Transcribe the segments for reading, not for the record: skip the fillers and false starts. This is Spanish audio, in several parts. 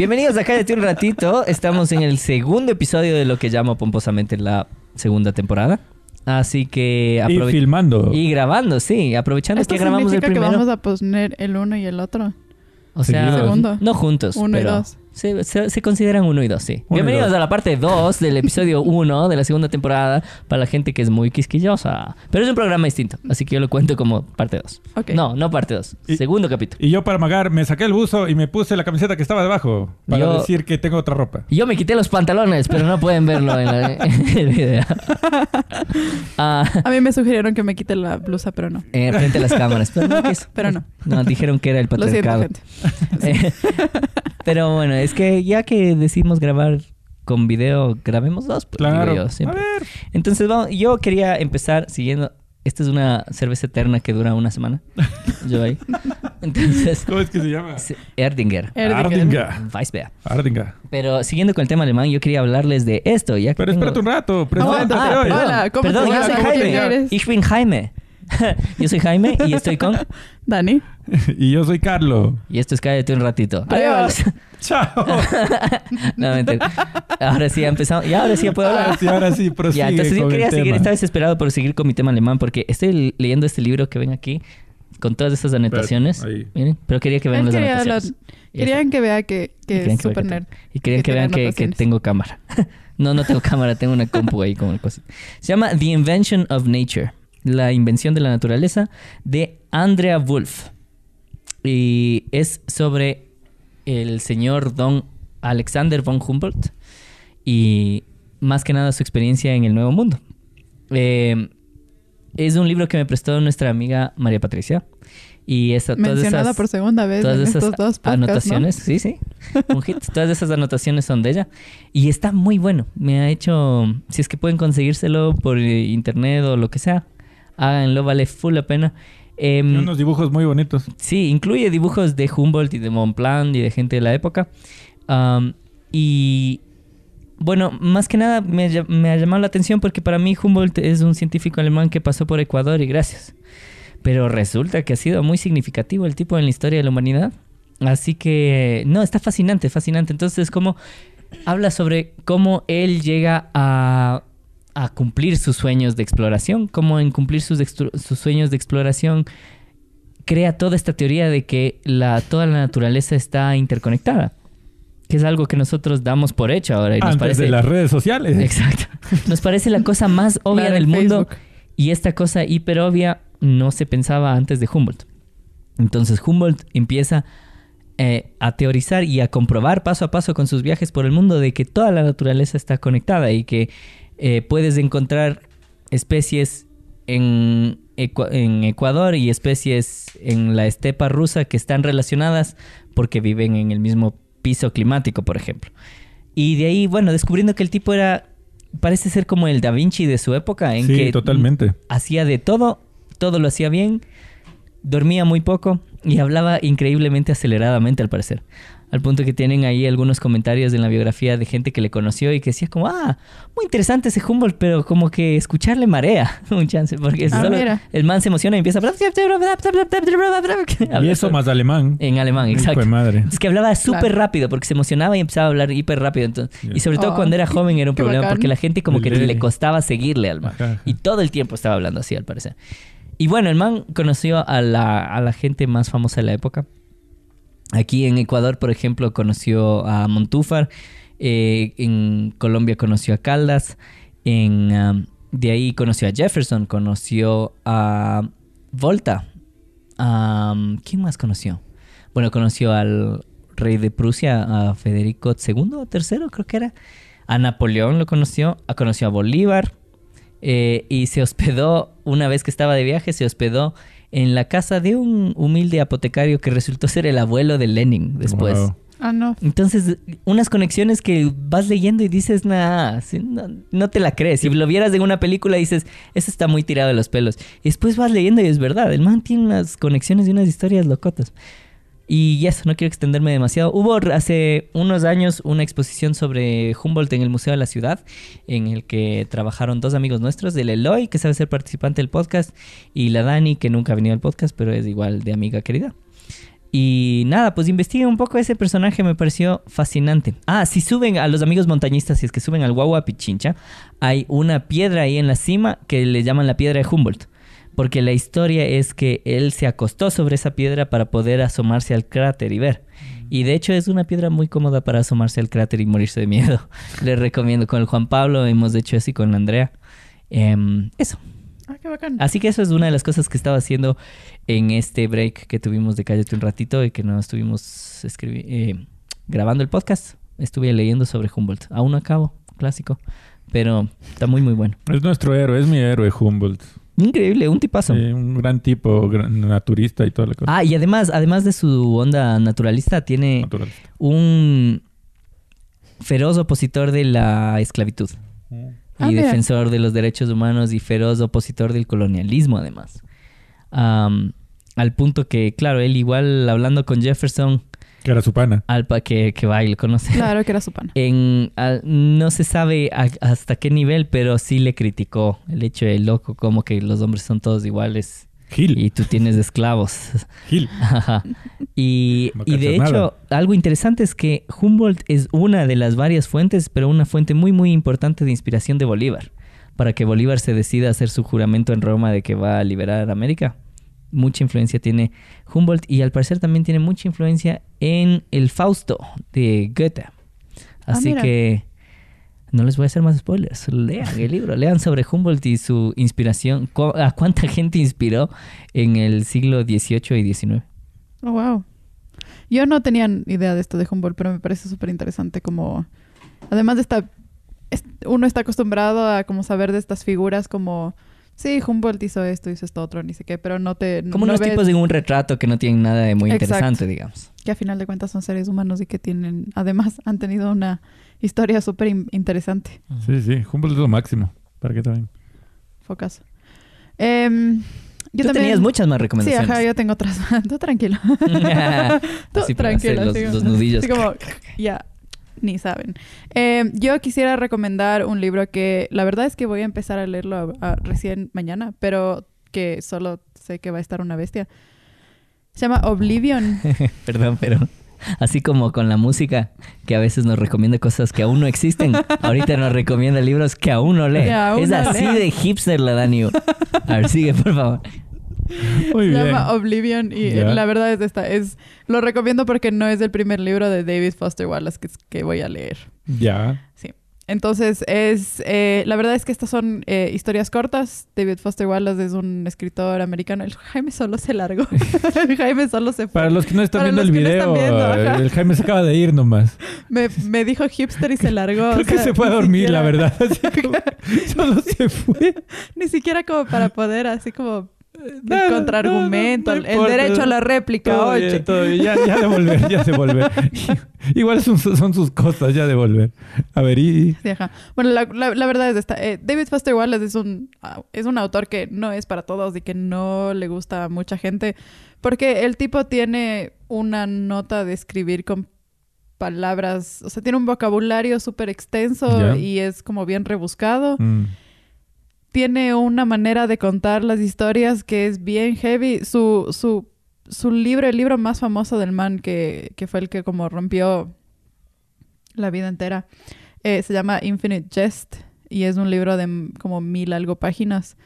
Bienvenidos a Cállate un ratito. Estamos en el segundo episodio de lo que llamo pomposamente la segunda temporada. Así que... Y filmando. Y grabando, sí. Aprovechando que grabamos el primero. ¿Esto significa que vamos a poner el uno y el otro? O sea, segundo. No juntos. Uno pero y dos. Se consideran uno y dos, sí. Uno y Bienvenidos dos. a la parte 2 del episodio 1 de la segunda temporada para la gente que es muy quisquillosa. Pero es un programa distinto, así que yo lo cuento como parte 2. Ok. No parte 2. Y- Segundo capítulo. Y yo para amagar me saqué el buzo y me puse la camiseta que estaba debajo para Yo- decir que tengo otra ropa. Yo me quité los pantalones, pero no pueden verlo en el video. A mí me sugirieron que me quite la blusa, pero no. Frente a las cámaras. Pero no quiso. Pero no. No, dijeron que era el Lo siento, patriarcado. gente. Pero bueno, es que ya que decidimos grabar con video, grabemos dos. Pues, Claro. digo yo, A siempre. ver. Entonces, yo quería empezar siguiendo... Esta es una cerveza eterna que dura una semana. Yo ahí. Entonces... ¿Cómo es que se llama? Erdinger. Ardinga. Weissbier. Ardinga. Pero siguiendo con el tema alemán, yo quería hablarles de esto. Ya que Pero tengo- espérate un rato. Preséntate Ah, hoy. hola, ¿cómo Perdón, te yo llamas? soy ¿Cómo te Jaime. llamas? eres? Ich bin Jaime. Yo soy Jaime y estoy con... Dani. Y yo soy Carlo. Y esto es Cállate un ratito. Adiós. Chao. No, mentira. Ahora sí, ya empezamos. Ya, ahora sí ya puedo hablar. Ahora sí, prosigue Ya, entonces yo con quería el seguir, tema. estaba desesperado por seguir con mi tema alemán porque estoy leyendo este libro que ven aquí con todas esas anotaciones. ahí. Miren, pero quería que vean Él las quería anotaciones. Querían que vea que Querían es que vea súper que nerd. Y querían que tiene vean que anotaciones. tengo cámara. No tengo cámara, tengo una compu ahí como el cosito. Se llama The Invention of Nature, la invención de la naturaleza, de Andrea Wolf. Y es sobre el señor Don Alexander von Humboldt y más que nada su experiencia en el Nuevo Mundo. Es un libro que me prestó nuestra amiga María Patricia. Y todas Mencionada esas, por segunda vez todas en esas estos dos podcasts, anotaciones, sí, un hit. Todas esas anotaciones son de ella. Y está muy bueno. Me ha hecho, si es que pueden conseguírselo por internet o lo que sea, háganlo, vale full la pena. Y unos dibujos muy bonitos. Sí, incluye dibujos de Humboldt y de Bonpland y de gente de la época. Y bueno, más que nada me ha llamado la atención porque para mí Humboldt es un científico alemán que pasó por Ecuador y gracias. Pero resulta que ha sido muy significativo el tipo en la historia de la humanidad. Así que, no, está fascinante, fascinante. Entonces, como habla sobre cómo él llega a cumplir sus sueños de exploración, cómo en cumplir sus sueños de exploración crea toda esta teoría de que toda la naturaleza está interconectada, que es algo que nosotros damos por hecho ahora y nos Antes parece de las redes sociales. exacto, nos parece la cosa más obvia Claro, del el mundo Facebook. y esta cosa hiper obvia no se pensaba antes de Humboldt. Entonces Humboldt empieza a teorizar y a comprobar paso a paso con sus viajes por el mundo de que toda la naturaleza está conectada y que puedes encontrar especies en Ecuador y especies en la estepa rusa que están relacionadas porque viven en el mismo piso climático, por ejemplo. Y de ahí, bueno, descubriendo que el tipo parece ser como el Da Vinci de su época, en Sí, que totalmente. hacía de todo lo hacía bien, dormía muy poco y hablaba increíblemente aceleradamente al parecer. Al punto que tienen ahí algunos comentarios en la biografía de gente que le conoció y que decía como, muy interesante ese Humboldt, pero como que escucharle marea un chance, porque mira. el man se emociona y empieza a... Y eso más alemán. En alemán, Hijo exacto. de madre. Es que hablaba súper Claro. rápido porque se emocionaba y empezaba a hablar hiper rápido. Entonces, Yeah. y sobre todo Oh, cuando era joven era un qué problema bacán. porque la gente como que Sí. le costaba seguirle al man. Ajá. Y todo el tiempo estaba hablando así, al parecer. Y bueno, el man conoció a la gente más famosa de la época. Aquí en Ecuador, por ejemplo, conoció a Montúfar. En Colombia conoció a Caldas. De ahí conoció a Jefferson. Conoció a Volta. ¿Quién más conoció? Bueno, conoció al rey de Prusia, a Federico II o III, creo que era. A Napoleón lo conoció. Conoció a Bolívar. Y se hospedó, una vez que estaba de viaje, se hospedó en la casa de un humilde apotecario que resultó ser el abuelo de Lenin después. Wow. Ah, no. Entonces, unas conexiones que vas leyendo y dices, nah, no te la crees. Si lo vieras en una película dices, eso está muy tirado de los pelos. Y después vas leyendo y es verdad, el man tiene unas conexiones y unas historias locotas. Y eso, no quiero extenderme demasiado. Hubo hace unos años una exposición sobre Humboldt en el Museo de la Ciudad, en el que trabajaron dos amigos nuestros, el Eloy, que sabe ser participante del podcast, y la Dani, que nunca ha venido al podcast, pero es igual de amiga querida. Y nada, pues investiguen un poco ese personaje, me pareció fascinante. Ah, si suben a los amigos montañistas, si es que suben al Guagua Pichincha, hay una piedra ahí en la cima que le llaman la piedra de Humboldt. Porque la historia es que él se acostó sobre esa piedra para poder asomarse al cráter y ver. Y de hecho es una piedra muy cómoda para asomarse al cráter y morirse de miedo. Les recomiendo. Con el Juan Pablo hemos hecho así con Andrea. Eso. Ah, qué bacán. Así que eso es una de las cosas que estaba haciendo en este break que tuvimos de Cállate un ratito y que no estuvimos grabando el podcast. Estuve leyendo sobre Humboldt. Aún no acabo, clásico. Pero está muy, muy bueno. Es nuestro héroe, es mi héroe Humboldt. Increíble, un tipazo. Un gran tipo, naturista y toda la cosa. Ah, y además de su onda naturalista, tiene Naturalista. un feroz opositor de la esclavitud. Ah, Y mira. defensor de los derechos humanos y feroz opositor del colonialismo, además. Al punto que, claro, él igual hablando con Jefferson, Que era su pana. Alpa que va y lo conoce. Claro que era su pana. No se sabe hasta qué nivel, pero sí le criticó el hecho de loco, como que los hombres son todos iguales Gil. y tú tienes esclavos. Gil. Ajá. Y No de cachas hecho, nada. algo interesante es que Humboldt es una de las varias fuentes, pero una fuente muy, muy importante de inspiración de Bolívar, para que Bolívar se decida a hacer su juramento en Roma de que va a liberar América. Mucha influencia tiene Humboldt y al parecer también tiene mucha influencia en el Fausto de Goethe. Así mira. que no les voy a hacer más spoilers. Lean el libro, lean sobre Humboldt y su inspiración. ¿A cuánta gente inspiró en el siglo XVIII y XIX? Oh, wow. Yo no tenía idea de esto de Humboldt, pero me parece súper interesante como... Además de uno está acostumbrado a como saber de estas figuras como... Sí, Humboldt hizo esto otro, ni sé qué, pero Como unos ves tipos en un retrato que no tienen nada de muy Exacto. interesante, digamos. que a final de cuentas son seres humanos y que además han tenido una historia súper interesante. Sí, sí. Humboldt es lo máximo. ¿Para qué también? Focas. Tú tenías muchas más Sí, recomendaciones. ajá, yo tengo otras. Tú tranquilo. Tú Así para hacer tranquilo. los nudillos. Así como, ya, ni saben. Yo quisiera recomendar un libro que la verdad es que voy a empezar a leerlo recién mañana, pero que solo sé que va a estar una bestia. Se llama Oblivion. Perdón, pero así como con la música, que a veces nos recomienda cosas que aún no existen, ahorita nos recomienda libros que aún no lee. Que aún Es no así lea. de hipster la Dani. A ver, sigue, por favor. Muy Se bien. llama Oblivion y Ya. la verdad lo recomiendo porque no es el primer libro de David Foster Wallace que voy a leer. Ya. Sí. Entonces la verdad es que estas son historias cortas. David Foster Wallace es un escritor americano. El Jaime solo se largó. El Jaime solo se fue. Para los que no están Para viendo los el que no video, están viendo, ajá. el Jaime se acaba de ir nomás. Me dijo hipster y se largó. Creo o sea, que se fue a ni dormir, siquiera- la verdad. Así como, solo se fue. Ni siquiera como para poder así como Nada, contraargumento. no, no el importa. derecho a la réplica, Todo oye. bien, todo bien. Ya devolver, ya devolver. Igual son sus cosas, ya devolver. A ver, y... Sí, ajá. Bueno, la verdad es esta. David Foster Wallace es un autor que no es para todos y que no le gusta a mucha gente porque el tipo tiene una nota de escribir con palabras, o sea, tiene un vocabulario súper extenso Ya. y es como bien rebuscado. Tiene una manera de contar las historias que es bien heavy. Su libro, el libro más famoso del man que fue el que como rompió la vida entera, se llama Infinite Jest y es un libro de como 1000 algo páginas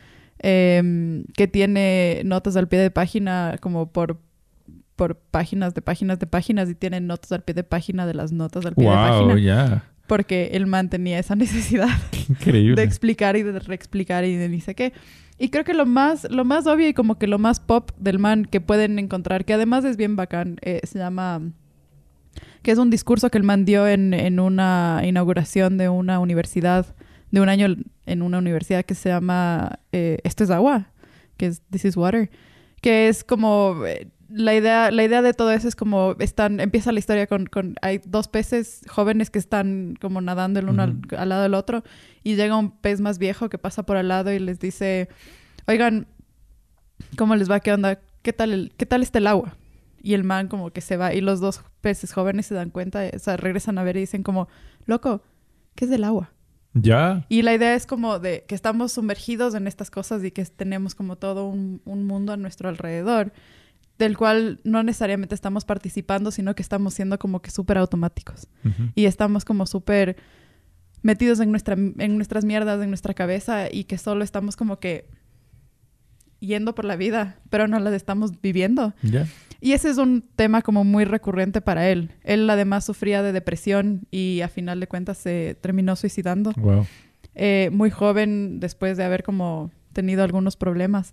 que tiene notas al pie de página como por páginas de páginas de páginas y tiene notas al pie de página de las notas al pie de Wow, página ya. porque el man tenía esa necesidad Increíble. de explicar y de reexplicar y de ni sé qué. Y creo que lo más obvio y como que lo más pop del man que pueden encontrar, que además es bien bacán, se llama... que es un discurso que el man dio en una inauguración de una universidad, de un año en una universidad que se llama Esto es agua, que es This is Water, que es como... La idea de todo eso es como empieza la historia con hay dos peces jóvenes que están como nadando el uno al lado del otro y llega un pez más viejo que pasa por al lado y les dice, oigan, ¿cómo les va? ¿Qué onda? ¿Qué tal está el agua? Y el man como que se va y los dos peces jóvenes se dan cuenta, o sea, regresan a ver y dicen como, loco, ¿qué es del agua? Ya. Y la idea es como de que estamos sumergidos en estas cosas y que tenemos como todo un mundo a nuestro alrededor. del cual no necesariamente estamos participando, sino que estamos siendo como que súper automáticos. Ujú. Y estamos como súper metidos en nuestras mierdas, en nuestra cabeza, y que solo estamos como que yendo por la vida, pero no las estamos viviendo. ¿Ya? Y ese es un tema como muy recurrente para él. Él además sufría de depresión y a final de cuentas se terminó suicidando. Wow. Muy joven, después de haber como tenido algunos problemas.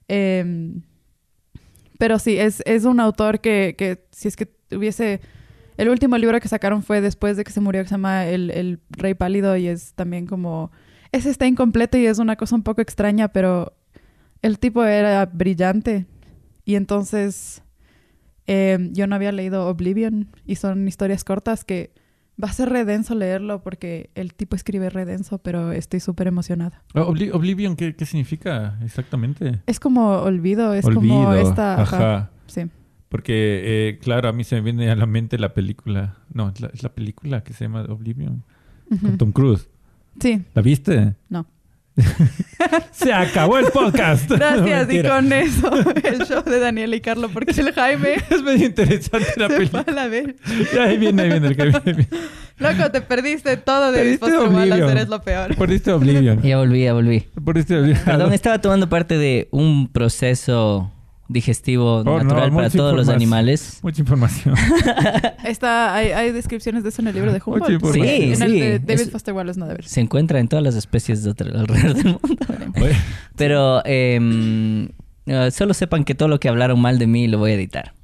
Pero sí, es un autor que si es que tuviese... El último libro que sacaron fue después de que se murió, que se llama El Rey Pálido, y es también como... Ese está incompleto y es una cosa un poco extraña, pero el tipo era brillante. Y entonces yo no había leído Oblivion, y son historias cortas que va a ser re denso leerlo porque el tipo escribe re denso, pero estoy súper emocionada. Oblivion, ¿qué significa exactamente? Es como olvido, es Olvido. como esta... Ajá. Sí. Porque, claro, a mí se me viene a la mente la película. No, es la película que se llama Oblivion. Con Ujú. Tom Cruise. Sí, ¿La viste? no. Se acabó el podcast. Gracias, No, y mentira. con eso el show de Daniel y Carlo, porque el Jaime Es medio interesante la se película. fue a la vez. Ahí viene el Jaime. Loco, te perdiste todo de Perdiste Dispost Igual, Oblivion. eres lo peor. Perdiste Oblivion. Ya volví. Perdiste Oblivion. Perdón, estaba tomando parte de un proceso digestivo no, natural para mucha todos los información. animales. Mucha información. Hay descripciones de eso en el libro de Oye, Humboldt. por Sí, en el sí, de David es- Foster Wallace no debe ser. Se encuentra en todas las especies de alrededor del mundo. Oye, Pero solo sepan que todo lo que hablaron mal de mí lo voy a editar.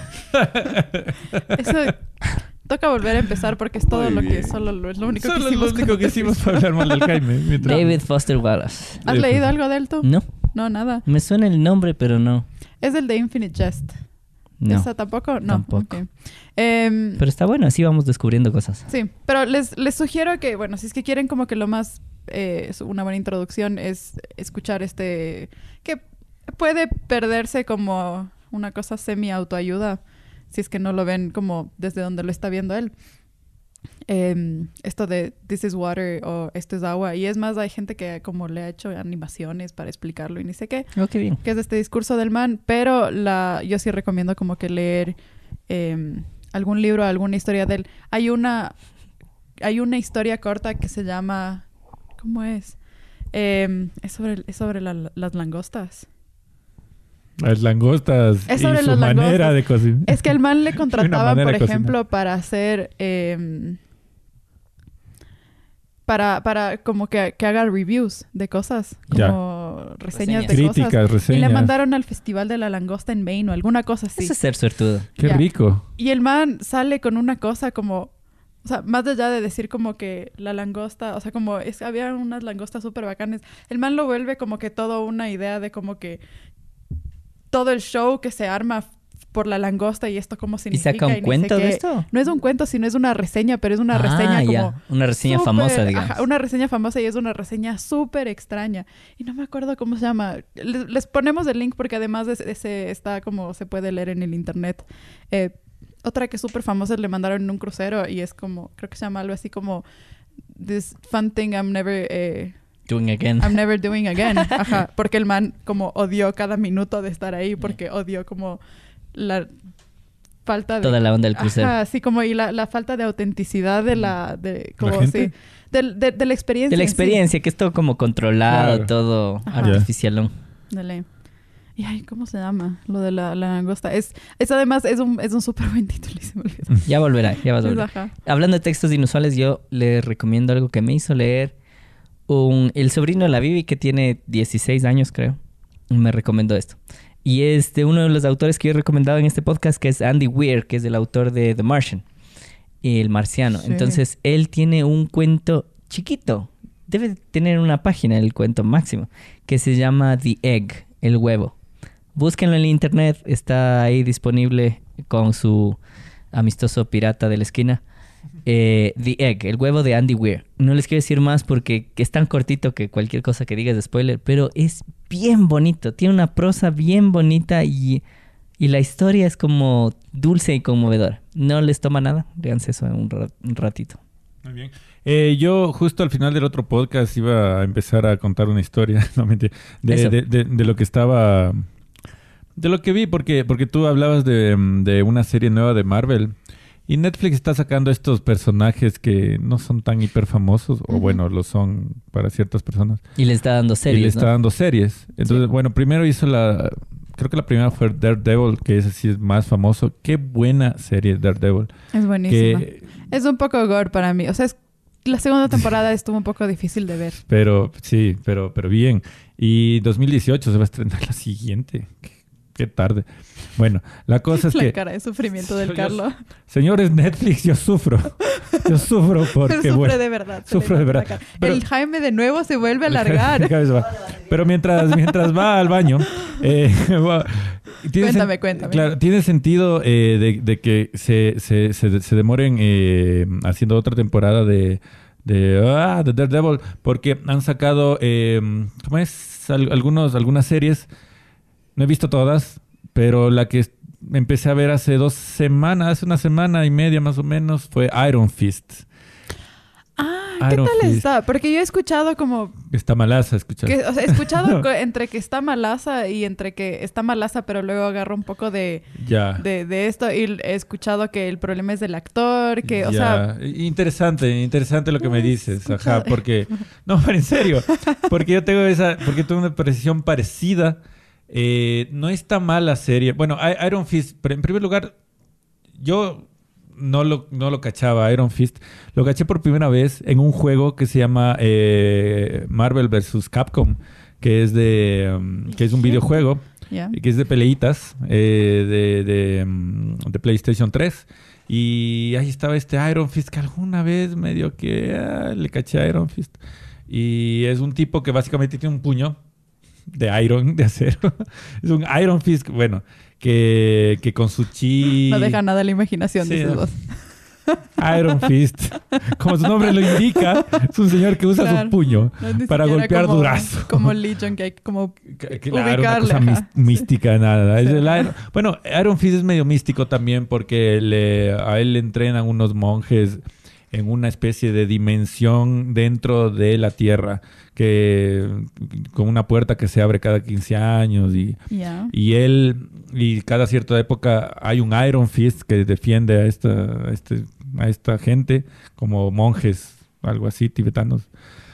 Eso toca volver a empezar porque es todo Muy lo que bien. solo es lo único que solo hicimos. lo único cuando que te hicimos fuiste. fue hablar mal del Jaime. mientras- David Foster Wallace. ¿Has leído algo de él tú? No, No, nada. me suena el nombre, pero no. Es el de Infinite Jest. No. ¿Esa tampoco? No. Tampoco. Ok. Pero está bueno, así vamos descubriendo cosas. Sí, pero les sugiero que, bueno, si es que quieren como que lo más, es una buena introducción es escuchar que puede perderse como una cosa semi-autoayuda, si es que no lo ven como desde donde lo está viendo él. Esto de This is water o esto es agua. Y es más, hay gente que como le ha hecho animaciones para explicarlo y ni sé qué. Oh, qué bien. Que es de este discurso del man, pero yo sí recomiendo como que leer algún libro, alguna historia de él. Hay una historia corta que se llama... ¿Cómo es? Es sobre las langostas. Las langostas Es y sobre su las manera langostas. de cocinar. Es que el man le contrataban, manera por de ejemplo, para hacer... para como que haga reviews de cosas, Ya. como reseñas de Críticas, cosas. reseñas. Y le mandaron al Festival de la Langosta en Maine o alguna cosa así. Eso es ser suertudo. Qué Ya. rico. Y el man sale con una cosa como... O sea, más allá de decir como que la langosta... O sea, como había unas langostas súper bacanes. El man lo vuelve como que todo una idea de como que... Todo el show que se arma por la langosta y esto cómo ¿Y significa. saca un ni sé cuento de qué. esto? No es un cuento, sino es una reseña, pero es una reseña como... Ya. Una reseña súper- famosa, digamos. ajá, una reseña famosa y es una reseña súper extraña. Y no me acuerdo cómo se llama. Les ponemos el link porque además ese está como se puede leer en el internet. Otra que es súper famosa le mandaron en un crucero y es como, creo que se llama algo así como This fun thing I'm never doing again. Ajá, porque el man como odió cada minuto de estar ahí porque odió como la falta de... Toda la onda del crucero. Ajá, sí, como y la falta de autenticidad de como gente? sí, de la experiencia. De la en sí. experiencia, que es todo como controlado, Claro. todo Ajá. artificialón. Dale. Y ay, ¿cómo se llama? Lo de la langosta. Es además es un súper buen título y se me olvidó. Ya volverá, ya vas a volver. Ajá. Hablando de textos inusuales, yo le recomiendo algo que me hizo leer el sobrino de la Bibi, que tiene 16 años, creo. Me recomendó esto. Y es de uno de los autores que yo he recomendado en este podcast, que es Andy Weir, que es el autor de The Martian, El Marciano. Sí. Entonces, él tiene un cuento chiquito. Debe tener una página, el cuento máximo, que se llama The Egg, el huevo. Búsquenlo en el internet, está ahí disponible con su amistoso pirata de la esquina. The Egg, el huevo de Andy Weir. No les quiero decir más porque es tan cortito que cualquier cosa que digas es spoiler, pero es bien bonito. Tiene una prosa bien bonita y la historia es como dulce y conmovedora. No les toma nada, léanse eso en un ratito. Muy bien. Yo justo al final del otro podcast iba a empezar a contar una historia, no mentira, Eso. de lo que estaba De lo que vi, porque tú hablabas de una serie nueva de Marvel. Y Netflix está sacando estos personajes que no son tan hiper famosos, o bueno, lo son para ciertas personas. Y le está dando series, Y le está dando series. Entonces, bueno, primero hizo creo que la primera fue Daredevil, que ese sí es más famoso. Qué buena serie Daredevil. Es buenísima. Es un poco gore para mí. O sea, la segunda temporada estuvo un poco difícil de ver. Pero sí, pero bien. Y 2018 se va a estrenar la siguiente. Qué tarde. Bueno, la cosa es la que... cara de sufrimiento del Carlos. Señores Netflix, yo sufro. Yo sufro porque... Pero sufre de verdad. Sufro de verdad. Pero, el Jaime de nuevo se vuelve a alargar. Pero mientras va al baño... Cuéntame. Claro, tiene sentido de que se demoren haciendo otra temporada de Daredevil, porque han sacado ¿cómo es? Algunas series. No he visto todas, pero la que empecé a ver hace hace una semana y media más o menos, fue Iron Fist. Ah, ¿qué tal está? Porque yo he escuchado como... Está malaza, escuchado. O sea, he escuchado entre que está malaza y entre que está malaza, pero luego agarro un poco de esto. Y he escuchado que el problema es del actor, que, o sea... Interesante lo que me dices. Ajá, porque... No, pero en serio. Porque yo tengo una precisión parecida. No está mal la serie. Bueno, Iron Fist, pero en primer lugar, yo no lo cachaba, Iron Fist. Lo caché por primera vez en un juego que se llama Marvel vs. Capcom, que es un videojuego, que es de peleitas de PlayStation 3. Y ahí estaba este Iron Fist que alguna vez medio que le caché a Iron Fist. Y es un tipo que básicamente tiene un puño de acero. Es un Iron Fist, bueno, que con su chi... No deja nada a la imaginación, dices vos. Iron Fist, como su nombre lo indica, es un señor que usa su puño para golpear durazo. Como Legion, que hay como claro, una cosa mística, nada. Sí. Bueno, Iron Fist es medio místico también porque a él le entrenan unos monjes en una especie de dimensión dentro de la Tierra, con una puerta que se abre cada 15 años y cada cierta época hay un Iron Fist que defiende a esta gente como monjes, algo así, tibetanos.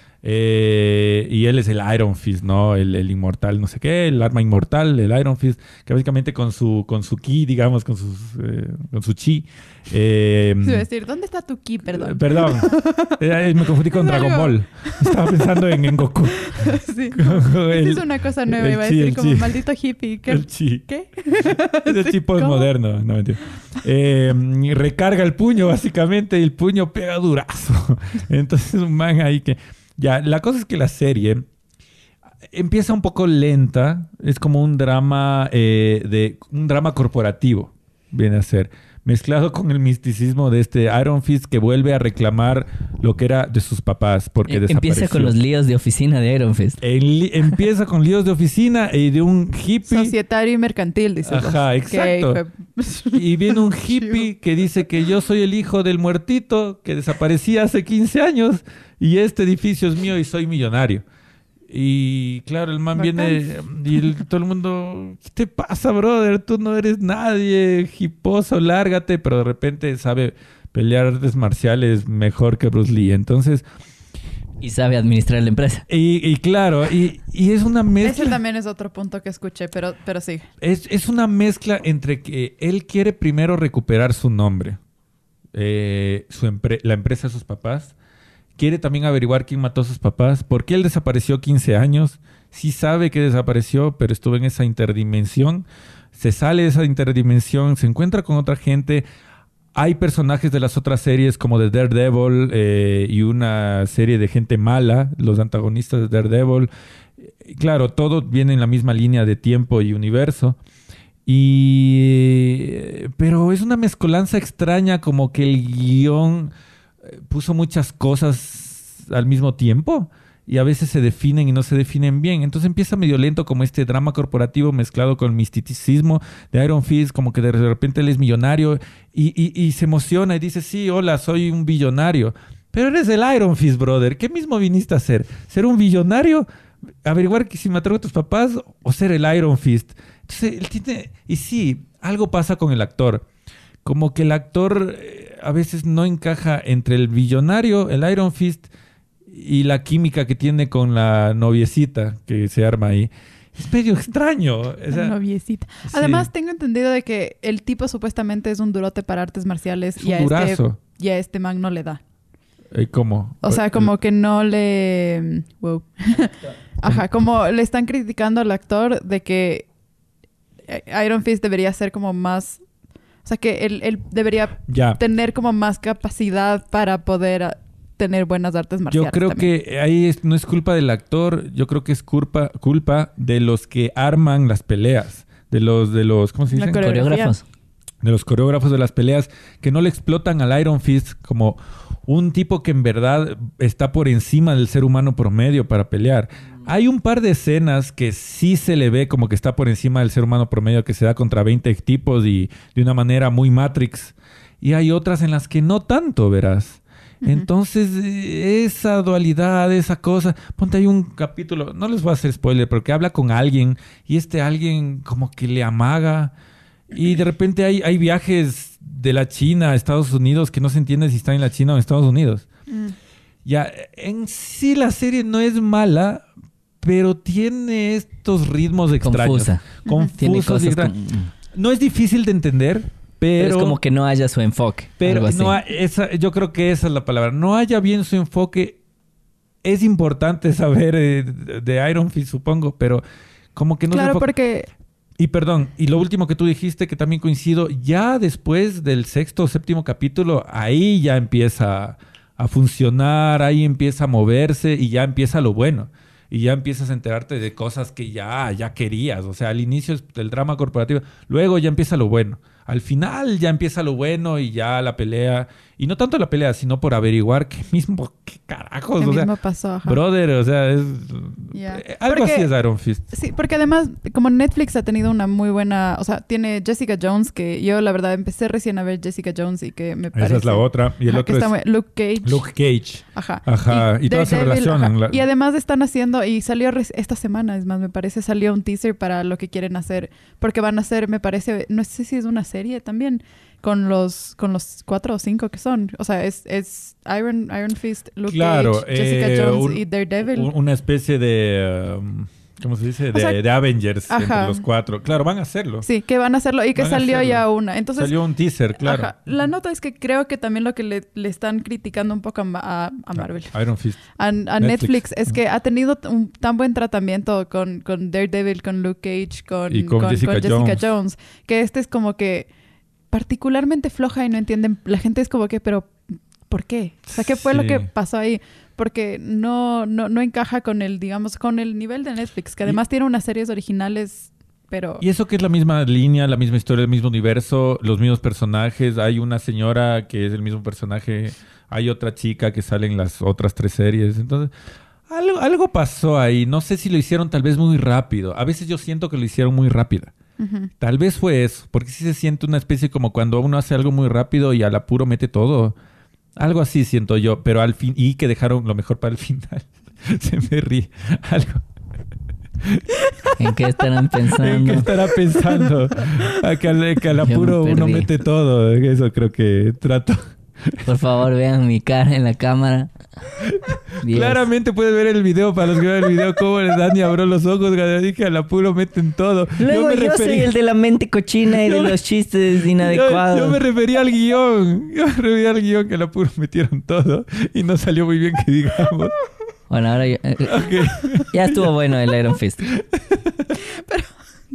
Y él es el Iron Fist, ¿no? El inmortal, no sé qué, el arma inmortal, el Iron Fist, que básicamente con su ki, digamos, con su chi. Iba a decir, ¿dónde está tu ki? Perdón. Me confundí con Dragon Ball. Estaba pensando en Goku. Sí. Es una cosa nueva, iba a decir, como maldito hippie. El chi. ¿Qué? Es el chi postmoderno. No, mentira. Recarga el puño, básicamente, y el puño pega durazo. Entonces un man ahí que... Ya, la cosa es que la serie empieza un poco lenta. Es como un drama un drama corporativo, viene a ser. Mezclado con el misticismo de este Iron Fist que vuelve a reclamar lo que era de sus papás porque desapareció. Empieza con los líos de oficina de Iron Fist. Empieza con líos de oficina y de un hippie... Societario y mercantil, dice. Ajá, exacto. Y viene un hippie que dice que yo soy el hijo del muertito que desaparecía hace 15 años y este edificio es mío y soy millonario. Y claro, el man viene y todo el mundo, ¿qué te pasa, brother? Tú no eres nadie, hiposo, lárgate. Pero de repente sabe pelear artes marciales mejor que Bruce Lee. Entonces... Y sabe administrar la empresa. Y claro, y es una mezcla... Ese también es otro punto que escuché, pero sí. Es una mezcla entre que él quiere primero recuperar su nombre, la empresa de sus papás. Quiere también averiguar quién mató a sus papás. ¿Por qué él desapareció 15 años? Sí sabe que desapareció, pero estuvo en esa interdimensión. Se sale de esa interdimensión, se encuentra con otra gente. Hay personajes de las otras series como de Daredevil y una serie de gente mala, los antagonistas de Daredevil. Claro, todo viene en la misma línea de tiempo y universo. Pero es una mezcolanza extraña, como que el guión... puso muchas cosas al mismo tiempo y a veces se definen y no se definen bien. Entonces empieza medio lento como este drama corporativo mezclado con el misticismo de Iron Fist, como que de repente él es millonario y se emociona y dice, sí, hola, soy un billonario. Pero eres el Iron Fist, brother. ¿Qué mismo viniste a hacer? ¿Ser un billonario? ¿Averiguar que si mataron a tus papás o ser el Iron Fist? Entonces, él tiene... Y sí, algo pasa con el actor. Como que el actor a veces no encaja entre el billonario, el Iron Fist, y la química que tiene con la noviecita que se arma ahí. Es medio extraño. O sea, noviecita. sí. Además, tengo entendido de que el tipo supuestamente es un durote para artes marciales Es un durazo. y a este man no le da. ¿Cómo? O sea, como que no le... Wow. Ajá, como le están criticando al actor de que Iron Fist debería ser como más... O sea, que él debería tener como más capacidad para poder tener buenas artes marciales. Yo creo también. que ahí no es culpa del actor, yo creo que es culpa de los que arman las peleas, de los ¿cómo se dice? Coreógrafos. De los coreógrafos de las peleas, que no le explotan al Iron Fist como un tipo que en verdad está por encima del ser humano promedio para pelear. Hay un par de escenas que sí se le ve como que está por encima del ser humano promedio, que se da contra 20 tipos y de una manera muy Matrix. Y hay otras en las que no tanto, verás. Entonces, esa dualidad, esa cosa... Ponte ahí un capítulo, no les voy a hacer spoiler, porque habla con alguien y alguien como que le amaga. Y de repente hay viajes de la China a Estados Unidos que no se entiende si está en la China o en Estados Unidos. Ya, en sí la serie no es mala, pero tiene estos ritmos extraños. Confusos. Tiene cosas y extraños. No es difícil de entender, pero es como que no haya su enfoque. Pero algo así. yo creo que esa es la palabra. No haya bien su enfoque. Es importante saber de Iron Fist, supongo, pero como que no claro, porque... Y perdón, y lo último que tú dijiste, que también coincido, ya después del 6º o 7º capítulo, ahí ya empieza a funcionar, ahí empieza a moverse y ya empieza lo bueno. Y ya empiezas a enterarte de cosas que ya querías. O sea, al inicio es el drama corporativo, luego ya empieza lo bueno. Al final ya empieza lo bueno y ya la pelea. Y no tanto la pelea, sino por averiguar qué carajos. ¿Qué o mismo sea, pasó? Ajá. Brother, o sea, es... Algo Porque, así es Iron Fist. Sí, porque además, como Netflix ha tenido una muy buena... O sea, tiene Jessica Jones, que yo la verdad empecé recién a ver Jessica Jones y que me parece... Esa es la otra. Y el otro es... Luke Cage. Luke Cage. Ajá. Y todas se relacionan. Y además están haciendo... Y salió esta semana, es más, me parece, salió un teaser para lo que quieren hacer. Porque van a hacer, me parece... No sé si es una serie también. Con los 4 o 5 que son. O sea, es Iron Fist, Luke Cage, Jessica Jones y Daredevil. Una especie de... ¿cómo se dice? De Avengers entre los 4. Claro, van a hacerlo. Sí, que van a hacerlo y que salió ya una. Entonces, salió un teaser, claro. Ajá. La nota es que creo que también lo que le están criticando un poco a Marvel. Iron Fist. A Netflix es que ha tenido un tan buen tratamiento con Daredevil, con Luke Cage, con Jessica Jones. Que es como que particularmente floja y no entienden. La gente es como que, pero ¿por qué? O sea, ¿qué fue lo que pasó ahí? Porque no encaja con el nivel de Netflix, que además tiene unas series originales, pero... Y eso que es la misma línea, la misma historia, el mismo universo, los mismos personajes. Hay una señora que es el mismo personaje, hay otra chica que sale en las otras 3 series. Entonces, algo pasó ahí. No sé si lo hicieron tal vez muy rápido. A veces yo siento que lo hicieron muy rápido. Tal vez fue eso, porque sí se siente una especie como cuando uno hace algo muy rápido y al apuro mete todo. Algo así siento yo, pero al fin... Y que dejaron lo mejor para el final. Se me ríe. Algo... ¿En qué estarán pensando? ¿En qué estará pensando? Que al apuro uno mete todo. Eso creo que trato... Por favor, vean mi cara en la cámara. Claramente puedes ver el video, para los que vean el video, cómo Dani abrió los ojos, dije al apuro meten todo. Luego yo soy el de la mente cochina y de los chistes inadecuados. Yo me refería al guión. Que al apuro metieron todo y no salió muy bien que digamos. Bueno, ahora ya estuvo bueno el Iron Fist. Pero...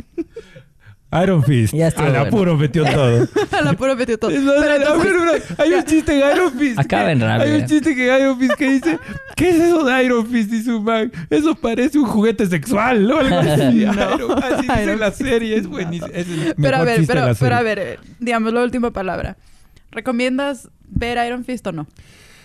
Iron Fist. Al apuro metió todo. Al apuro metió todo. Hay un chiste en Iron Fist. Acaben rápido. Hay un chiste en Iron Fist que dice: ¿qué es eso de Iron Fist? Dice un man. Eso parece un juguete sexual, ¿no? Algo así. Así dice la serie. Es buenísimo. Es el mejor chiste de la serie. Pero a ver, digamos la última palabra. ¿Recomiendas ver Iron Fist o no?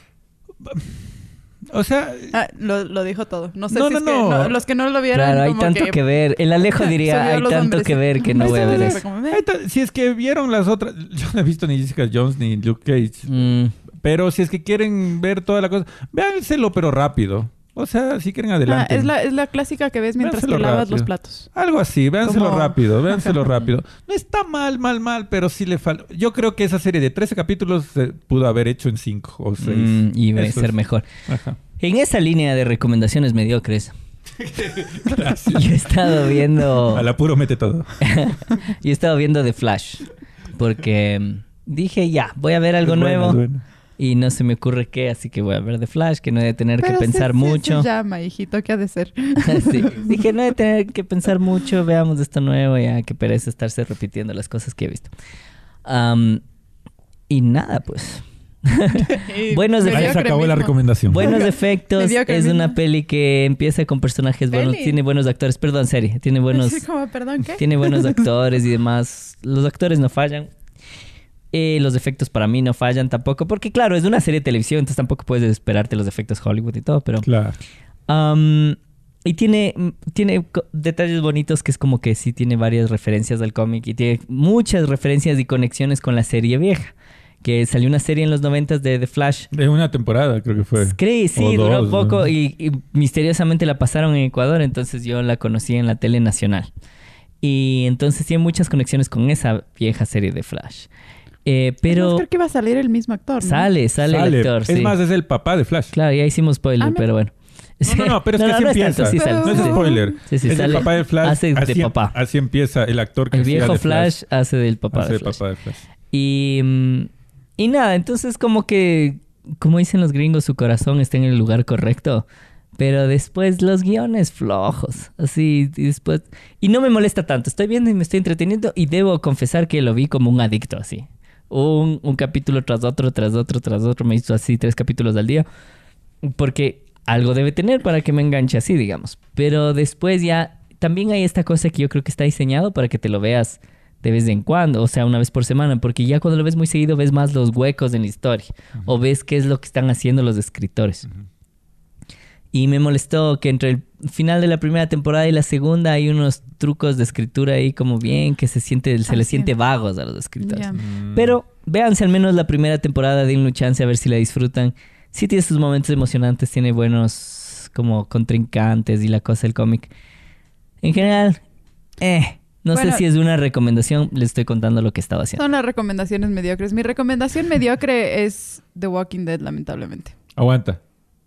O sea... lo dijo todo. No sé no, si es no. que los que no lo vieron... Claro, hay tanto que ver. El Alejo diría, hay tanto que ver que no voy a ver eso. Si es que vieron las otras... Yo no he visto ni Jessica Jones ni Luke Cage. Pero si es que quieren ver toda la cosa... Véanselo, pero rápido. O sea, si quieren adelante. Es la clásica que ves mientras Véanselo que lavas rápido. los platos. Algo así, véanselo Como- rápido, véanselo rápido. No está mal, pero sí le falta. Yo creo que esa serie de 13 capítulos se pudo haber hecho en 5 o 6. Y va a Eso ser es. mejor. Ajá. En esa línea de recomendaciones mediocres, Gracias. yo he estado viendo... Al apuro mete todo. Yo he estado viendo The Flash. Porque dije, ya, voy a ver algo Es buena, nuevo. es buena. Y no se me ocurre qué, así que voy a ver The Flash, que no he de tener Pero que pensar se mucho. llama, hijito, ¿qué ha de ser? Sí. Dije, no he de tener que pensar mucho, veamos esto nuevo, ya que pereza estarse repitiendo las cosas que he visto. Y nada, pues. Buenos Ahí se efectos. acabó la recomendación. Buenos efectos. Mediocre Es una mismo. peli que empieza con personajes buenos, ¿Peli? tiene buenos actores. Perdón, serie. Tiene buenos, Así como, perdón, ¿qué? tiene buenos actores y demás. Los actores no fallan. Los efectos para mí no fallan tampoco. Porque claro, es una serie de televisión, entonces tampoco puedes esperarte los efectos Hollywood y todo, pero... Claro. Y tiene detalles bonitos que es como que sí tiene varias referencias del cómic y tiene muchas referencias y conexiones con la serie vieja. Que salió una serie en los 90s de The Flash. De una temporada, creo que fue. Creí, sí, O duró dos, poco ¿no? y misteriosamente la pasaron en Ecuador, entonces yo la conocí en la tele nacional. Y entonces tiene muchas conexiones con esa vieja serie de Flash. Además, Pero creo que iba a salir el mismo actor, ¿no? sale el actor, Es sí. más, es el papá de Flash. Claro, ya hicimos spoiler, Ah, pero bueno. No, pero es que así no es empieza. tanto, sí Pero- sale, No es sí, sí. spoiler. Sí, sí, es sale. el papá de Flash. Hace de así, papá. Así empieza el actor que El hacía viejo de Flash hace del papá Hace de de Flash. papá de Flash. Y nada, entonces como que, como dicen los gringos, su corazón está en el lugar correcto. Pero después los guiones flojos, así, y después... Y no me molesta tanto, estoy viendo y me estoy entreteniendo y debo confesar que lo vi como un adicto, así. Un capítulo tras otro, me hizo así 3 capítulos al día. Porque algo debe tener para que me enganche así, digamos. Pero después ya, también hay esta cosa que yo creo que está diseñado para que te lo veas de vez en cuando, o sea, una vez por semana, porque ya cuando lo ves muy seguido ves más los huecos en la historia o ves qué es lo que están haciendo los escritores. Y me molestó que entre el final de la primera temporada y la segunda hay unos trucos de escritura ahí como bien que se les sí. siente vagos a los escritores. Ya. Pero véanse al menos la primera temporada, denle un chance a ver si la disfrutan. Sí tiene sus momentos emocionantes, tiene buenos como contrincantes y la cosa del cómic. En general, no sé Bueno, si es una recomendación, les estoy contando lo que estaba haciendo. Son las recomendaciones mediocres. Mi recomendación mediocre es The Walking Dead, lamentablemente. Aguanta.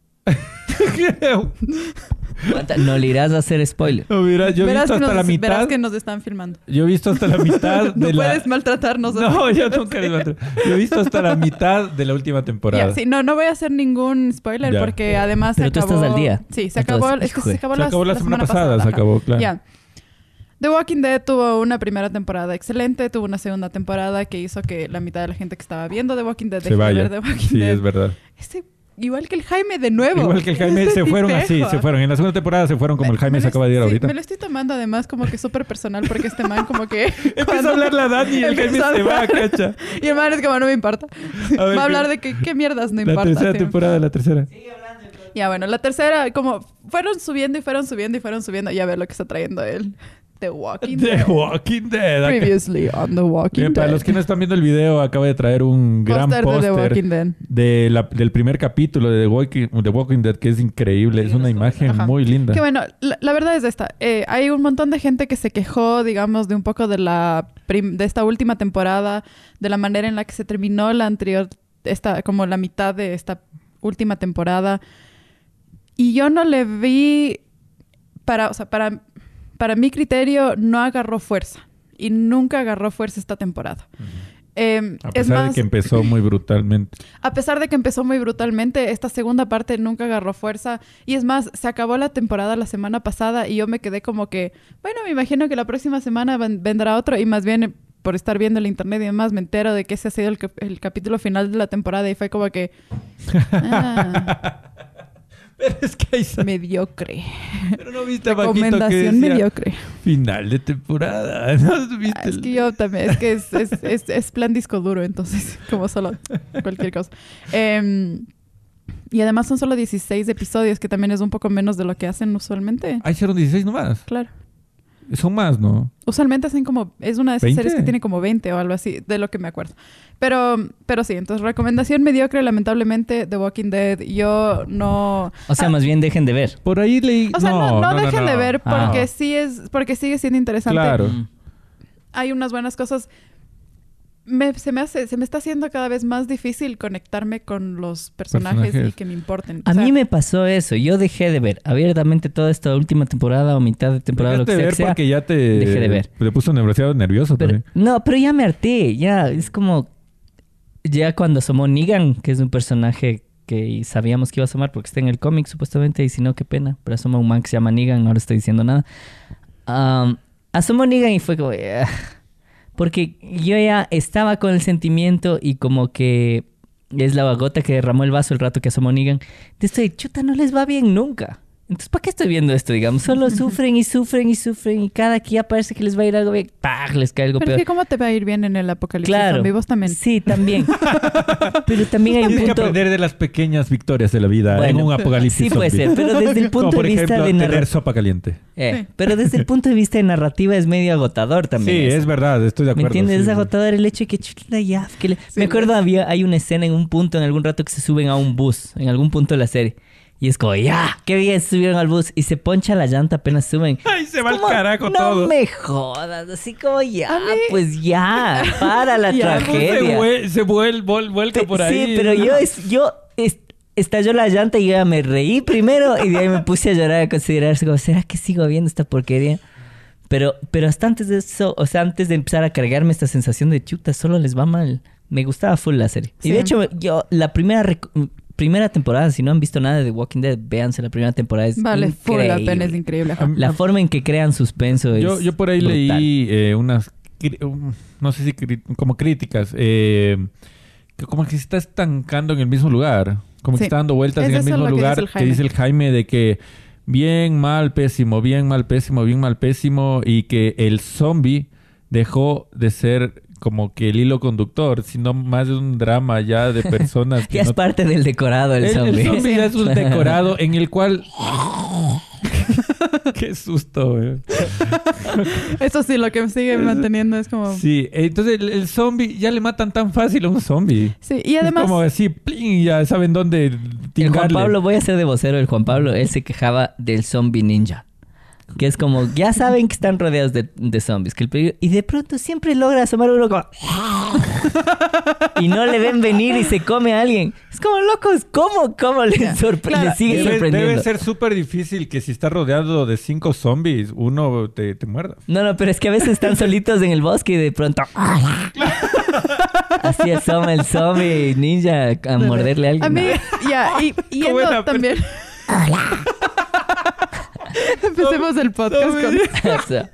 Aguanta, no le irás a hacer spoiler. No, mira, yo he Verás visto que hasta la mitad. verás que nos están filmando. Yo he visto hasta la mitad de No la... puedes maltratarnos. No, yo nunca les mato. Yo he visto hasta la mitad de la última temporada. Ya, sí, no voy a hacer ningún spoiler Ya. porque además Pero se tú acabó... estás al día. Sí, se Entonces, acabó... Es que híjole. se acabó, Se acabó la semana pasada, se ajá. acabó, claro. Ya. The Walking Dead tuvo una primera temporada excelente, tuvo una segunda temporada que hizo que la mitad de la gente que estaba viendo The Walking Dead Se dejó de vaya. ver The Walking Sí, Dead. es verdad. Igual que el Jaime de nuevo. Igual que el Jaime, Este se fueron así, tipejo. se fueron. En la segunda temporada se fueron como el Jaime se acaba de ir Sí, ahorita. me lo estoy tomando además como que súper personal porque este man como que... Empieza a hablar la Dani y el Jaime se va, cacha. Y el man es como, no me importa. A ver, Va a hablar ¿qué? de que qué mierdas no La importa. tercera sí. temporada, la tercera. Ya, bueno, la tercera, como fueron subiendo y fueron subiendo y fueron subiendo. Ya ver lo que está trayendo él. The Walking The Dead. Walking Dead. Previously on The Walking Bien, para Dead. los que no están viendo el video, acaba de traer un gran Póster de The póster Walking Dead. del primer capítulo de The Walking Dead, que es increíble. Es una imagen Ajá. muy linda. Que bueno, la verdad es esta. Hay un montón de gente que se quejó, digamos, de un poco de de esta última temporada, de la manera en la que se terminó la anterior, como la mitad de esta última temporada. Y yo no le vi, para mi criterio, no agarró fuerza. Y nunca agarró fuerza esta temporada. A Es pesar de más, que empezó muy brutalmente. a pesar de que empezó muy brutalmente, esta segunda parte nunca agarró fuerza. Y es más, se acabó la temporada la semana pasada y yo me quedé como que, bueno, me imagino que la próxima semana vendrá otro. Y más bien, por estar viendo el internet y demás, me entero de que ese ha sido el capítulo final de la temporada y fue como que... Pero es que hay... mediocre. Pero no viste abajito que Recomendación decía mediocre. final de temporada. ¿No viste? Es que yo también, es que es plan disco duro, entonces, como solo cualquier cosa. Y además son solo 16 episodios, que también es un poco menos de lo que hacen usualmente. Ah, hicieron 16 nomás. Claro. Son más, ¿no? Usualmente hacen como... Es una de esas 20. series que tiene como 20 o algo así, de lo que me acuerdo. Pero sí, entonces recomendación mediocre, lamentablemente, The Walking Dead. Yo no... O sea, más bien dejen de ver. Por ahí leí... O sea, no dejen de ver porque Ah. porque sigue siendo interesante. Claro. Hay unas buenas cosas. Se me está haciendo cada vez más difícil conectarme con los personajes y que me importen. A mí me pasó eso. Yo dejé de ver abiertamente toda esta última temporada o mitad de temporada, lo que Dejaste de sea. ver porque ya te... Dejé de ver. Te puso demasiado nervioso Pero, también. no, pero ya me harté. Ya, es como... Ya cuando asomó Negan, que es un personaje que sabíamos que iba a asomar porque está en el cómic supuestamente, y si no, qué pena. Pero asoma un man que se llama Negan, no le estoy diciendo nada. Asomó Negan y fue como... porque yo ya estaba con el sentimiento y como que es la gota que derramó el vaso el rato que asomó Negan. De esto de chuta, no les va bien nunca. Entonces, ¿para qué estoy viendo esto, digamos? Solo sufren y sufren y sufren y cada que ya parece que les va a ir algo bien, ¡pah! Les cae algo Pero peor. es que ¿cómo te va a ir bien en el apocalipsis Claro. zombie? Vos también. Sí, también. Pero también hay un Tienes que punto... aprender de las pequeñas victorias de la vida Bueno, en un apocalipsis Sí puede zombie. ser, pero desde el punto Como por de vista ejemplo, de tener narrativa... sopa caliente. Sí. Pero desde el punto de vista de narrativa es medio agotador también. Sí, eso. es verdad, estoy de ¿Me acuerdo. entiendes? sí, Es sí. agotador el hecho de que... chuta, ya, que le- Sí, Me acuerdo, hay una escena en un punto, en algún rato, que se suben a un bus, en algún punto de la serie. Y es como, ya, qué bien, subieron al bus. Y se poncha la llanta apenas suben. Ay, se va Es al como, carajo no todo. me jodas, así como ya, A mí- pues ya, para la Ya, tragedia. Se vuelca por ahí. Sí, pero estalló la llanta y yo ya me reí primero y de ahí me puse a llorar, a considerarse como, ¿será que sigo viendo esta porquería? Pero hasta antes de eso, o sea, antes de empezar a cargarme esta sensación de chuta, solo les va mal. Me gustaba full la serie. Sí. Y de hecho, yo, la primera temporada, si no han visto nada de The Walking Dead, véanse, la primera temporada es Vale, full la increíble. pena, es increíble. Ajá. La forma en que crean suspenso es Yo por ahí brutal. leí unas, no sé si como críticas, que como que se está estancando en el mismo lugar, como Sí. que está dando vueltas Es en el eso mismo lo que lugar, dice el que Jaime. dice el Jaime de que bien, mal, pésimo, bien, mal, pésimo, bien, mal, pésimo, y que el zombie dejó de ser como que el hilo conductor, sino más de un drama ya de personas que Ya es parte del decorado el zombie. El zombie ya es un decorado en el cual... Qué susto, güey. Eso sí, lo que me sigue manteniendo es como... Sí, entonces el zombie ya le matan tan fácil a un zombie. Sí, y además... Es como así, ¡plin! Ya saben dónde El Juan tingarle. Pablo, voy a ser de vocero. El Juan Pablo, él se quejaba del zombie ninja. Que es como, ya saben que están rodeados de zombies. Que el peligro- y de pronto siempre logra asomar uno como... y no le ven venir y se come a alguien. Es como, locos, ¿cómo le, Claro, le sigue Debe sorprendiendo? ser súper difícil que si estás rodeado de 5 zombies, uno te muerda. No, pero es que a veces están solitos en el bosque y de pronto... Así asoma el zombie ninja a morderle a alguien. A mí, ya, y Qué buena yendo también... Empecemos el podcast con... O sea,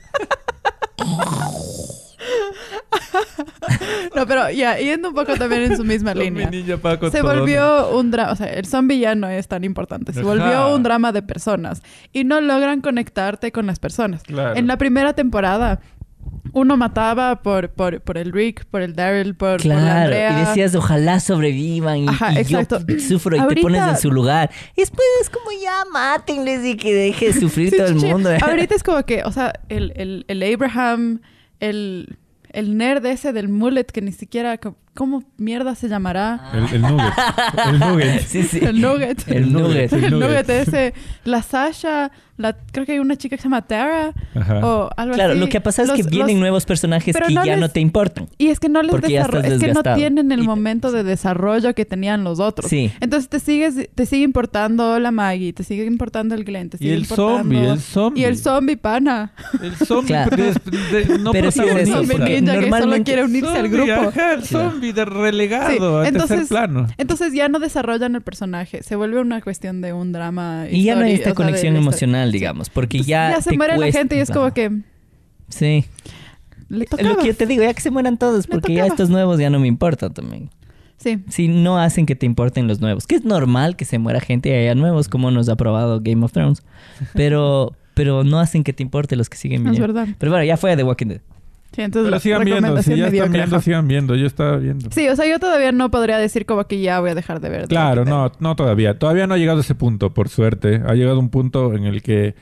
No, pero ya, yendo un poco también en su misma Zombie línea. ninja para Se controlar. volvió un drama, o sea, el zombie ya no es tan importante. Se Ajá. volvió un drama de personas y no logran conectarte con las personas. Claro. En la primera temporada, uno mataba por el Rick, por el Daryl, por la claro, Andrea. y decías, ojalá sobrevivan y, Ajá, y yo exacto. sufro y te Ahorita- pones en su lugar. Y después es como, ya, mátenles y que deje de sufrir Sí, todo el sí. mundo. Ahorita es como que, o sea, el Abraham, el nerd ese del mullet que ni siquiera... ¿Cómo mierda se llamará? El nugget. El nugget. Sí, sí. El nugget. El nugget. El El nugget. nugget ese. La Sasha. Creo que hay una chica que se llama Tara. Ajá. O algo Claro, así. lo que pasa es que Los- vienen los- nuevos personajes pero que no ya no les- te importan. Y es que no les Porque ya estás es que no desgastado. tienen el Y- momento de desarrollo que tenían los otros. Sí. Entonces te sigue importando la Maggie, te sigue importando el Glenn, te Y sigue el importando... zombie. Y el zombie pana. El zombie Claro. no Pero sí es El eso, zombie porque ninja que solo normalmente- quiere unirse al Zombie, grupo. ajá, el zombie de relegado Sí, a tercer entonces- plano. Entonces ya no desarrollan el personaje. Se vuelve una cuestión de un drama. Y ya no hay histórico, esta o sea, de conexión la historia. emocional, digamos, porque Entonces, ya se te muere la cuesta. gente y es como que Sí. le Es tocaba. lo que yo te digo, ya que se mueran todos, Le porque ya tocaba. estos nuevos ya no me importan también. Sí. Si no hacen que te importen los nuevos. Que es normal que se muera gente y haya nuevos, como nos ha probado Game of Thrones. Pero no hacen que te importen los que siguen Es viniendo. verdad. Pero bueno, ya fue The Walking Dead. Sí, entonces Pero la sigan viendo, si recomendación ya están mediocre, viendo, ajá. sigan viendo. Yo estaba viendo. Sí, o sea, yo todavía no podría decir como que ya voy a dejar de ver. Claro, no todavía. Todavía no ha llegado a ese punto, por suerte. Ha llegado un punto en el que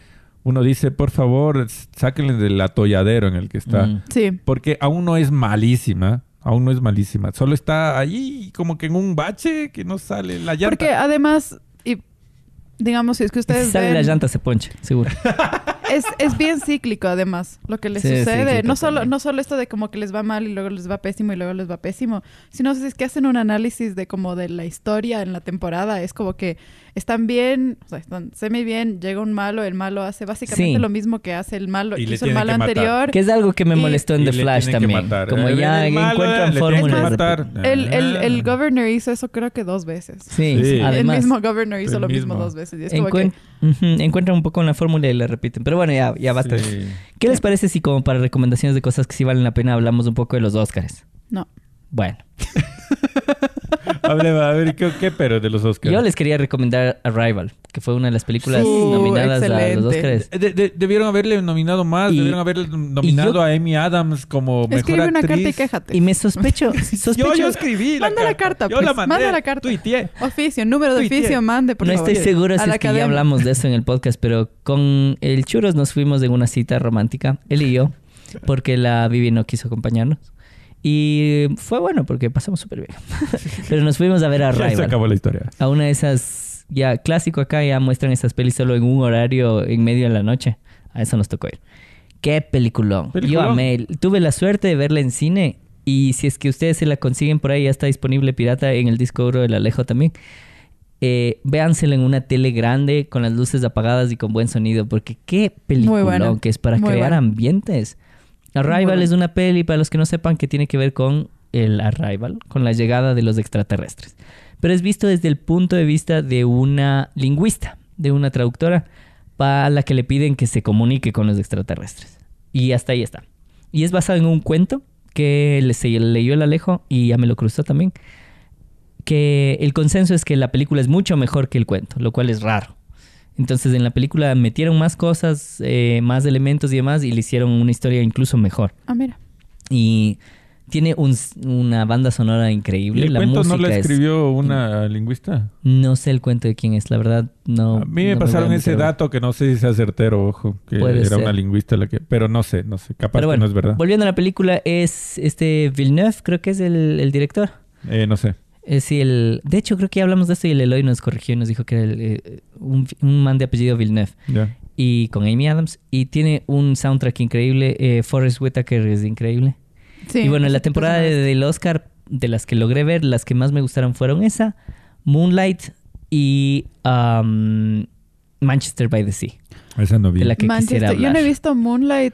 uno dice, por favor, sáquenle del atolladero en el que está. Sí. Porque aún no es malísima. Aún no es malísima. Solo está ahí como que en un bache que no sale la llanta. Porque además, y digamos, si es que ustedes Si sale ven, la llanta se ponche, seguro. es bien cíclico además lo que les Sí, sucede. cíclico No solo, también. no solo esto de como que les va mal y luego les va pésimo y luego les va pésimo, sino si es que hacen un análisis de como de la historia en la temporada. Es como que están bien, o sea, están semi bien, llega un malo, el malo hace básicamente Sí. lo mismo que hace el malo, Y que le hizo el tienen malo que matar. anterior. Que es algo que me Y- molestó en Y The le Flash tienen que también. matar. Como ya El malo, encuentran le tienen que fórmulas. matar. El governor hizo eso creo que 2 veces. Sí, Sí. además. El mismo governor hizo El lo mismo mismo. 2 veces. Y es como que... Encuentran un poco una fórmula y la repiten. Pero bueno, ya basta. Sí. ¿Qué les parece si como para recomendaciones de cosas que sí valen la pena hablamos un poco de los Óscares? No. Bueno, A ver, ¿qué pero de los Oscars? yo les quería recomendar Arrival, que fue una de las películas Sí, nominadas a los excelente. Óscares. Debieron haberle nominado más. Y- Debieron haberle nominado yo- a Amy Adams como mejor Escribe una actriz. carta y quéjate. Y me sospecho... Yo escribí Manda la carta, Yo pues. la mandé. Manda la carta. Tuiteé. Oficio, número de Tuiteé. oficio, mande, por No favor. estoy seguro A si la es que ya academia. hablamos de eso en el podcast, pero con el Churros nos fuimos en una cita romántica, él y yo, porque la Vivi no quiso acompañarnos. Y fue bueno porque pasamos súper bien. Pero nos fuimos a ver a Ya se Arrival. acabó la historia. A una de esas, ya clásico acá, ya muestran esas pelis solo en un horario en medio de la noche. A eso nos tocó ir. ¡Qué peliculón! Yo Peliculón. amé. Tuve la suerte de verla en cine. Y si es que ustedes se la consiguen por ahí, ya está disponible pirata en el disco duro del Alejo también. Véansela en una tele grande, con las luces apagadas y con buen sonido. Porque qué peliculón buena. que es para Muy crear buena. ambientes. Arrival buena. es una peli, para los que no sepan, que tiene que ver con el Arrival, con la llegada de los extraterrestres. Pero es visto desde el punto de vista de una lingüista, de una traductora, para la que le piden que se comunique con los extraterrestres. Y hasta ahí está. Y es basado en un cuento que se leyó el Alejo y ya me lo cruzó también. Que el consenso es que la película es mucho mejor que el cuento, lo cual es raro. Entonces en la película metieron más cosas, más elementos y demás, y le hicieron una historia incluso mejor. Ah, mira. Y tiene una banda sonora ¿Y increíble. el La cuento música no lo es... escribió una lingüista? No sé el cuento de quién es, la verdad no. A mí me no pasaron voy a ese meter. dato que no sé si sea certero, ojo, que Puede era ser. una lingüista la que... Pero no sé, capaz Pero que bueno, no es verdad. volviendo a la película, es Villeneuve, creo que es el director. No sé. Sí, de hecho, creo que ya hablamos de esto y el Eloy nos corrigió y nos dijo que era un man de apellido Villeneuve. Ya. Y con Amy Adams. Y tiene un soundtrack increíble. Forrest Whitaker es increíble. Sí, y bueno, en la ese temporada personaje. del Oscar, de las que logré ver, las que más me gustaron fueron esa, Moonlight y Manchester by the Sea. Esa no vi. De la que Manchester. quisiera Yo hablar. no he visto Moonlight.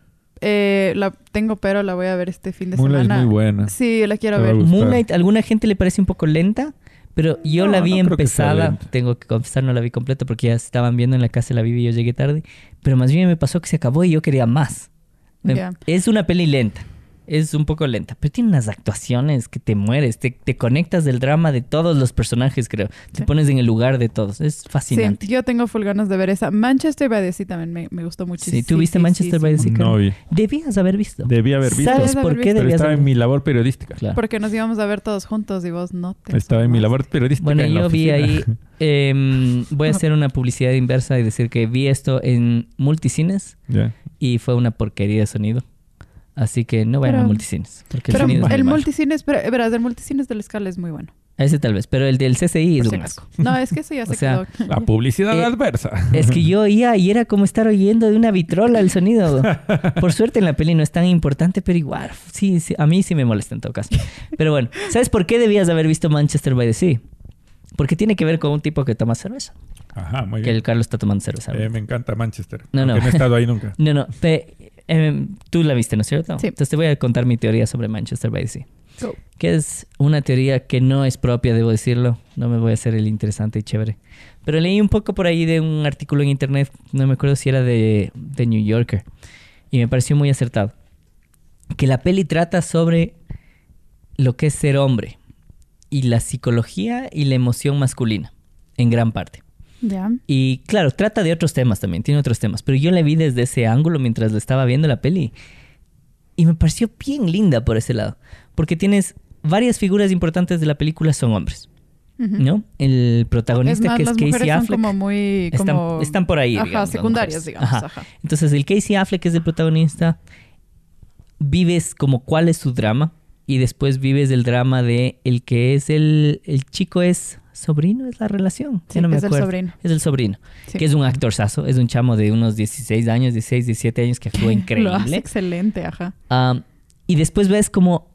La tengo, pero la voy a ver este fin de Moonlight semana. es muy buena. Sí, la quiero Te va a ver. gustar. Moonlight, a alguna gente le parece un poco lenta, pero yo No, la vi no creo que sea empezada. lenta. Tengo que confesar, no la vi completa porque ya estaban viendo en la casa de la Vivi y yo llegué tarde. Pero más bien me pasó que se acabó y yo quería más. Ya. Es una peli lenta. Es un poco lenta, pero tiene unas actuaciones que te mueres. Te conectas del drama de todos los personajes, creo. Te Sí. pones en el lugar de todos. Es fascinante. Sí, yo tengo full ganas de ver esa. Manchester by the Sea también me gustó muchísimo. Sí, ¿tú viste Manchester by the Sea? No vi. Debías haber visto. Debí haber visto. ¿Sabes Debías por haber qué visto. Pero debías estaba haber en mi labor periodística. Claro. Porque nos íbamos a ver todos juntos y vos no te Estaba en mi asomas. labor periodística. Bueno, en la yo vi oficina. ahí... voy a hacer una publicidad inversa y decir que vi esto en multicines Ya. y fue una porquería de sonido. Así que no vayan Pero- a multicines. Porque el Pero sonido es muy el malo. multicines, verás, el multicines del Scala es muy bueno. Ese tal vez, pero el del CCI es por si un acaso. asco. No, es que eso ya O se sea, quedó. La publicidad adversa. Es que yo oía y era como estar oyendo de una vitrola el sonido. Por suerte en la peli no es tan importante, pero igual, sí, a mí sí me molesta en todo caso. Pero bueno, ¿sabes por qué debías haber visto Manchester by the Sea? Porque tiene que ver con un tipo que toma cerveza. Ajá, muy Que bien. el Carlos está tomando cerveza. Me encanta Manchester. No, no. Aunque no he estado ahí nunca. No, tú la viste, ¿no es cierto? Sí. Entonces te voy a contar mi teoría sobre Manchester by the Sea. Go. Que es una teoría que no es propia, debo decirlo. No me voy a hacer el interesante y chévere. Pero leí un poco por ahí de un artículo en internet, no me acuerdo si era de New Yorker, y me pareció muy acertado. Que la peli trata sobre lo que es ser hombre y la psicología y la emoción masculina, en gran parte. Ya. Y claro, trata de otros temas también, tiene otros temas, pero yo la vi desde ese ángulo mientras la estaba viendo la peli y me pareció bien linda por ese lado, porque tienes varias figuras importantes de la película son hombres. ¿no? El protagonista, más, que es las Casey mujeres son Affleck. como muy... Están por ahí, Ajá, digamos, las secundarias, mujeres. digamos. Ajá. Ajá. Entonces, el Casey Affleck, que es el protagonista, vives como cuál es su drama y después vives el drama de el que es el chico es sobrino, es la relación. Sí, Ya no me es el acuerdo. sobrino. Es el sobrino, Sí. que es un actorzazo, es un chamo de unos 16 años, 16, 17 años que actúa Lo hace increíble. excelente, ajá. Y después ves cómo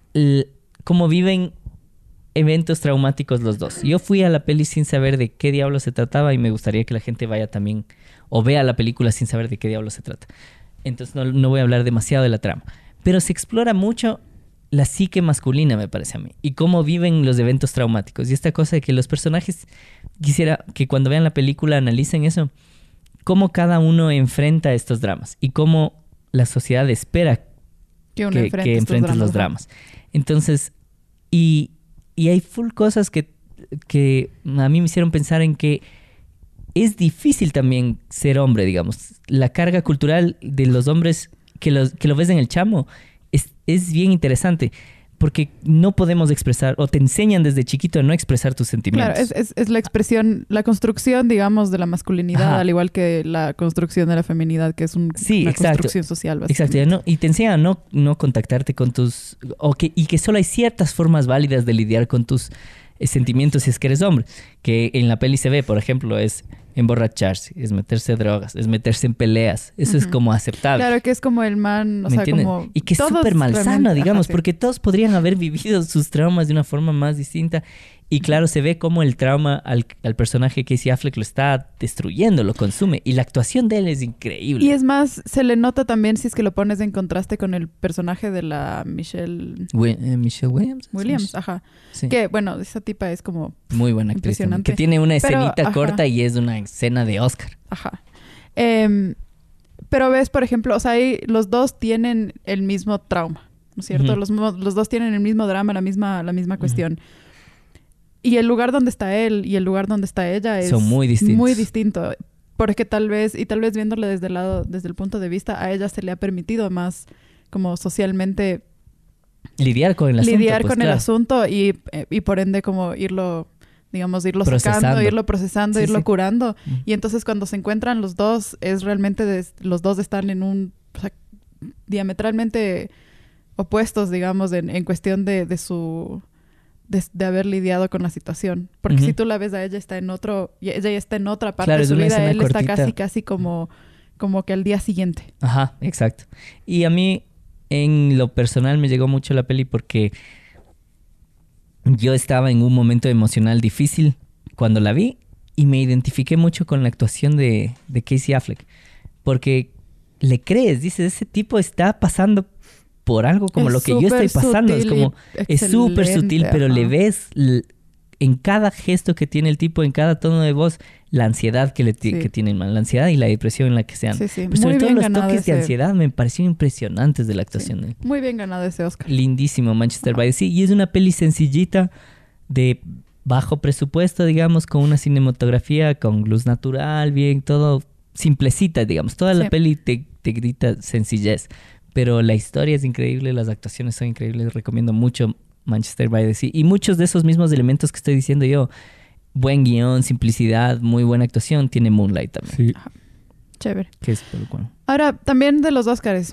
viven eventos traumáticos los dos. Yo fui a la peli sin saber de qué diablo se trataba y me gustaría que la gente vaya también o vea la película sin saber de qué diablo se trata. Entonces no voy a hablar demasiado de la trama. Pero se explora mucho la psique masculina, me parece a mí, y cómo viven los eventos traumáticos. Y esta cosa de que los personajes, quisiera que cuando vean la película analicen eso, cómo cada uno enfrenta estos dramas y cómo la sociedad espera Que uno que enfrente estos enfrentes los ajá. dramas. Entonces, y hay full cosas que a mí me hicieron pensar en que es difícil también ser hombre, digamos. La carga cultural de los hombres que lo ves en el chamo es bien interesante. Porque no podemos expresar, o te enseñan desde chiquito a no expresar tus sentimientos. Claro, es la expresión, la construcción, digamos, de la masculinidad, Ajá. al igual que la construcción de la feminidad, que es una exacto. construcción social, Exacto, básicamente. y te enseñan a no contactarte con tus... y que solo hay ciertas formas válidas de lidiar con tus sentimientos si es que eres hombre. Que en la peli se ve, por ejemplo, es emborracharse, es meterse drogas, es meterse en peleas. Eso es como aceptable. Claro, que es como el man, o ¿Me sea, entienden? como... Y que es todos súper malsano, realmente- digamos, ajá, sí. porque todos podrían haber vivido sus traumas de una forma más distinta. Y claro, se ve cómo el trauma al personaje Casey Affleck lo está destruyendo, lo consume. Y la actuación de él es increíble. Y es más, se le nota también si es que lo pones en contraste con el personaje de la Michelle Michelle Williams. Williams, ajá. Sí. Que, bueno, esa tipa es como... Muy buena actriz también, impresionante. que tiene una Pero, escenita ajá. corta y es una escena de Oscar. Ajá. Pero ves, por ejemplo, o sea, ahí los dos tienen el mismo trauma, ¿no es cierto? Ujú. Los dos tienen el mismo drama, la misma cuestión. Y el lugar donde está él y el lugar donde está ella es Son muy distintos. muy distinto. Porque tal vez viéndole desde el punto de vista, a ella se le ha permitido más como socialmente Lidiar con el asunto. lidiar pues, con el claro. asunto y por ende como irlo Procesando. sacando, irlo procesando, Sí, irlo sí. curando. Ujú. Y entonces cuando se encuentran los dos, es realmente los dos están en o sea, diametralmente opuestos, digamos, en cuestión de haber lidiado con la situación. Porque Ujú. si tú la ves a ella está en ella ya está en otra parte Claro, de es su una vida, escena él está cortita. casi como que al día siguiente. Ajá, exacto. Y a mí, en lo personal, me llegó mucho la peli porque yo estaba en un momento emocional difícil cuando la vi y me identifiqué mucho con la actuación de Casey Affleck. Porque le crees, dices, ese tipo está pasando por algo como Es lo que yo estoy súper pasando. Es sutil como, y es súper sutil, excelente, pero le ajá. ves en cada gesto que tiene el tipo, en cada tono de voz, la ansiedad que Sí. que tiene el man, la ansiedad y la depresión en la que se anda. Sí, sí. Pero sobre Muy todo bien los ganado toques de ese- ansiedad me parecieron impresionantes de la actuación de él. Muy bien ganado ese Oscar. Lindísimo, Manchester by the Sea. Y es una peli sencillita, de bajo presupuesto, digamos, con una cinematografía, con luz natural, bien, todo simplecita, digamos. Toda la Sí. peli te grita sencillez. Pero la historia es increíble, las actuaciones son increíbles. Recomiendo mucho Manchester by the Sea. Y muchos de esos mismos elementos que estoy diciendo yo. Buen guión, simplicidad, muy buena actuación. Tiene Moonlight también. Sí. Chévere. Que es bueno. Ahora, también de los Óscares.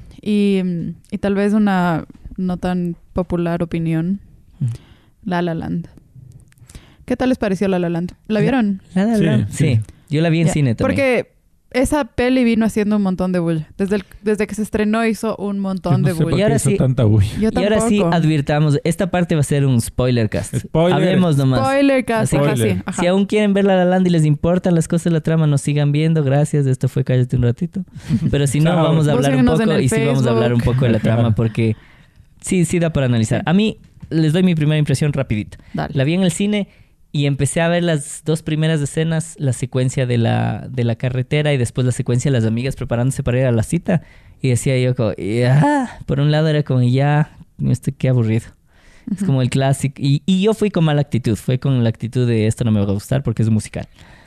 Y tal vez una no tan popular opinión. Ujú. La La Land. ¿Qué tal les pareció La La Land? ¿La vieron? Sí. Sí. Yo la vi en Ya, cine también. Porque esa peli vino haciendo un montón de bulla. Desde que se estrenó hizo un montón Yo de no sé por bulla. Y qué ahora hizo sí- tanta bulla. Yo Y ahora sí tampoco. advirtamos, esta parte va a ser un spoiler cast. Spoiler. Hablemos nomás. Spoiler cast. Así Ajá, que- sí. Ajá. Si aún quieren ver La La Land y les importan las cosas de la trama, nos sigan viendo. Gracias. Esto fue Cállate un ratito. Pero si no, Chao. vamos a hablar un Búsquenos en poco el y sí vamos a hablar un Facebook. poco de la trama porque sí da para analizar. Sí. A mí les doy mi primera impresión rapidito. Dale. La vi en el cine y empecé a ver las dos primeras escenas, la secuencia de la carretera y después la secuencia de las amigas preparándose para ir a la cita. Y decía yo como, ya, por un lado era como, ya, qué aburrido. Es como el clásico. Y yo fui con mala actitud. Fue con la actitud de esto no me va a gustar porque es musical.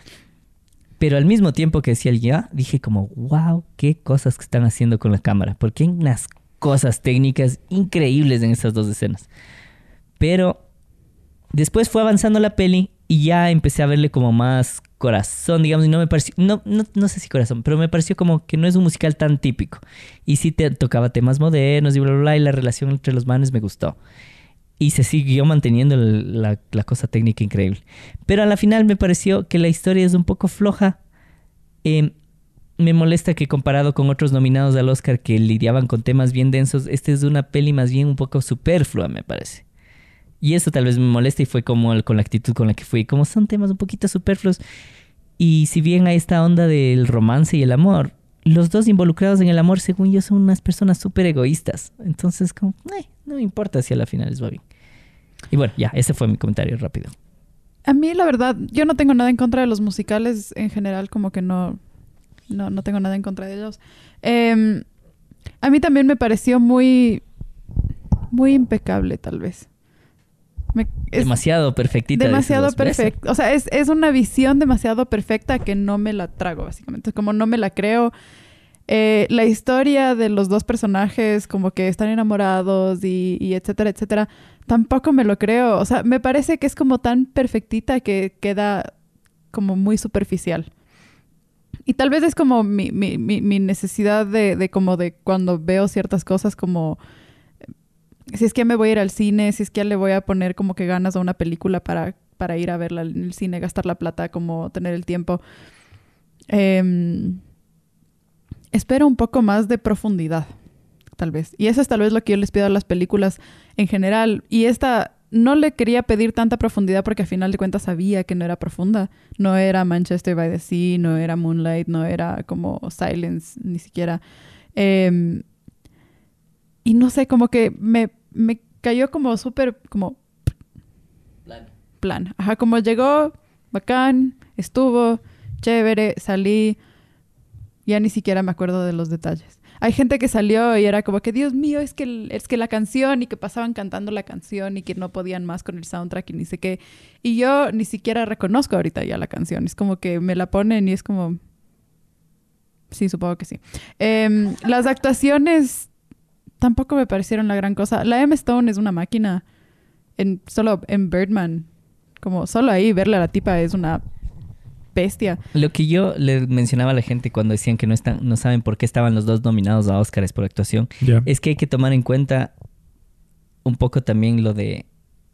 Pero al mismo tiempo que decía el ya, dije como, wow, qué cosas que están haciendo con la cámara. Porque hay unas cosas técnicas increíbles en estas dos escenas. Pero Después fue avanzando la peli y ya empecé a verle como más corazón, digamos, y no me pareció, no sé si corazón, pero me pareció como que no es un musical tan típico. Y sí te tocaba temas modernos y bla, bla, bla, y la relación entre los manes me gustó. Y se siguió manteniendo la cosa técnica increíble. Pero a la final me pareció que la historia es un poco floja. Me molesta que comparado con otros nominados al Oscar que lidiaban con temas bien densos, esta es una peli más bien un poco superflua, me parece. Y eso tal vez me molesta y fue como con la actitud con la que fui. Como son temas un poquito superfluos. Y si bien hay esta onda del romance y el amor, los dos involucrados en el amor, según yo, son unas personas súper egoístas. Entonces, como, no me importa si a la final les va bien. Y bueno, ya, ese fue mi comentario rápido. A mí, la verdad, yo no tengo nada en contra de los musicales en general, como que no tengo nada en contra de ellos. A mí también me pareció muy, muy impecable, tal vez. Demasiado perfectita. Demasiado perfecta. O sea, es una visión demasiado perfecta que no me la trago, básicamente. Como no me la creo. La historia de los dos personajes, como que están enamorados y etcétera, etcétera, tampoco me lo creo. O sea, me parece que es como tan perfectita que queda como muy superficial. Y tal vez es como mi necesidad de como de cuando veo ciertas cosas como... Si es que me voy a ir al cine, si es que le voy a poner como que ganas a una película para ir a verla en el cine, gastar la plata, como tener el tiempo. Espero un poco más de profundidad, tal vez. Y eso es tal vez lo que yo les pido a las películas en general. Y esta no le quería pedir tanta profundidad porque al final de cuentas sabía que no era profunda. No era Manchester by the Sea, no era Moonlight, no era como Silence, ni siquiera. Y no sé, como que me cayó como súper, como... Plan. Ajá, como llegó, bacán, estuvo, chévere, salí. Ya ni siquiera me acuerdo de los detalles. Hay gente que salió y era como que, Dios mío, es que la canción, y que pasaban cantando la canción y que no podían más con el soundtrack y ni sé qué. Y yo ni siquiera reconozco ahorita ya la canción. Es como que me la ponen y es como... Sí, supongo que sí. Las actuaciones... Tampoco me parecieron la gran cosa. La Emma Stone es una máquina. Solo en Birdman. Como solo ahí verle a la tipa es una bestia. Lo que yo le mencionaba a la gente cuando decían que no saben por qué estaban los dos nominados a Óscares por actuación, es que hay que tomar en cuenta un poco también lo de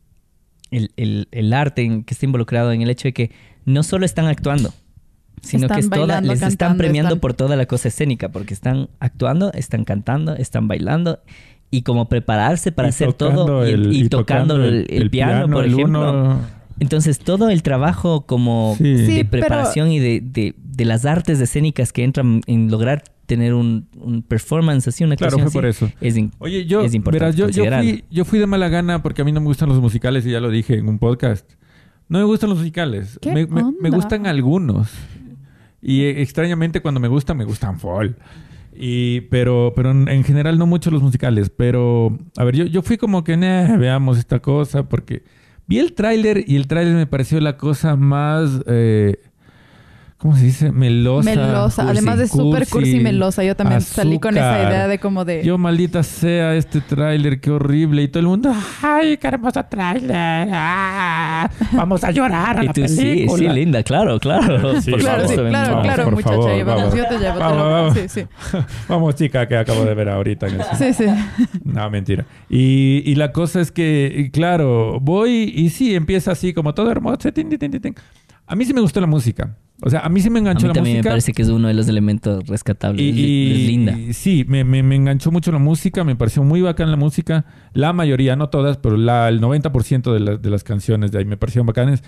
el arte que está involucrado en el hecho de que no solo están actuando, sino que les están premiando por toda la cosa escénica, porque están actuando, están cantando, están bailando y como prepararse para hacer todo y tocando el piano, por ejemplo. Entonces todo el trabajo como de preparación y de las artes escénicas que entran en lograr tener un performance así, una actuación así, fue por eso. Es importante. Verás, yo fui de mala gana porque a mí no me gustan los musicales y ya lo dije en un podcast. No me gustan los musicales. Me gustan algunos. Y extrañamente cuando me gustan full. Pero en general no mucho los musicales. Pero, a ver, yo fui como que, veamos esta cosa. Porque vi el tráiler y el tráiler me pareció la cosa más... ¿cómo se dice? Melosa. Cursi, además de súper cursi y melosa. Yo también salí con esa idea de como de... Yo, maldita sea este tráiler, qué horrible. Y todo el mundo, ¡ay, qué hermoso tráiler! ¡Ah! Vamos a llorar a la película. Sí, linda, claro. Sí, claro, muchacha. Favor, vamos. Yo te llevo. Vamos. Sí. Vamos, chica, que acabo de ver ahorita. Sí. No, mentira. Y la cosa es que, claro, voy y sí, empieza así como todo hermoso. A mí sí me gustó la música. O sea, a mí sí me enganchó la música. A mí también me parece que es uno de los elementos rescatables. Es linda. Sí, me enganchó mucho la música. Me pareció muy bacán la música. La mayoría, no todas, pero el 90% de las canciones de ahí me parecieron bacanes.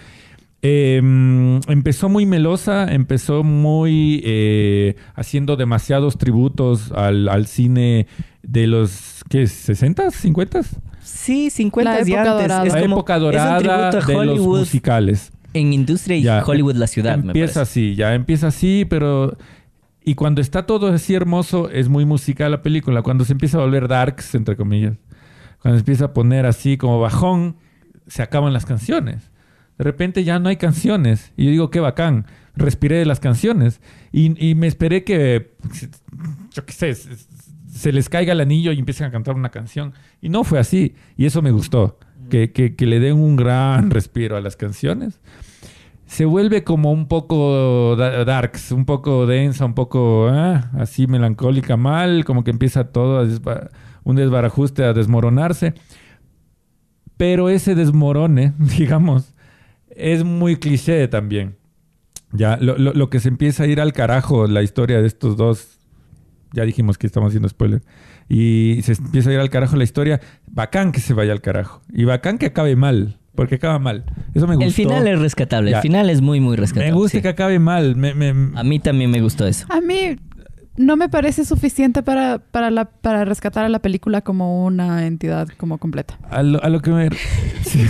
Empezó muy melosa. Empezó muy... haciendo demasiados tributos al cine de los... ¿qué es? ¿60s? ¿50s? Sí, 50 y antes. La época dorada de los musicales. En industria y Hollywood, la ciudad, me parece. Empieza así, pero... Y cuando está todo así hermoso, es muy musical la película. Cuando se empieza a volver darks, entre comillas. Cuando se empieza a poner así como bajón, se acaban las canciones. De repente ya no hay canciones. Y yo digo, qué bacán. Respiré de las canciones. Y me esperé que... Yo qué sé... se les caiga el anillo y empiecen a cantar una canción. Y no fue así. Y eso me gustó. que le den un gran respiro a las canciones. Se vuelve como un poco darks, un poco densa, un poco así melancólica mal, como que empieza todo un desbarajuste a desmoronarse. Pero ese desmorone, digamos, es muy cliché también. Ya, lo que se empieza a ir al carajo, la historia de estos dos, ya dijimos que estamos haciendo spoiler, y se empieza a ir al carajo la historia, bacán que se vaya al carajo, y bacán que acabe mal. Porque acaba mal. Eso me gustó. El final es rescatable. Ya. El final es muy, muy rescatable. Me gusta que acabe mal. A mí también me gustó eso. A mí no me parece suficiente para rescatar a la película como una entidad como completa. A lo que me... Sí.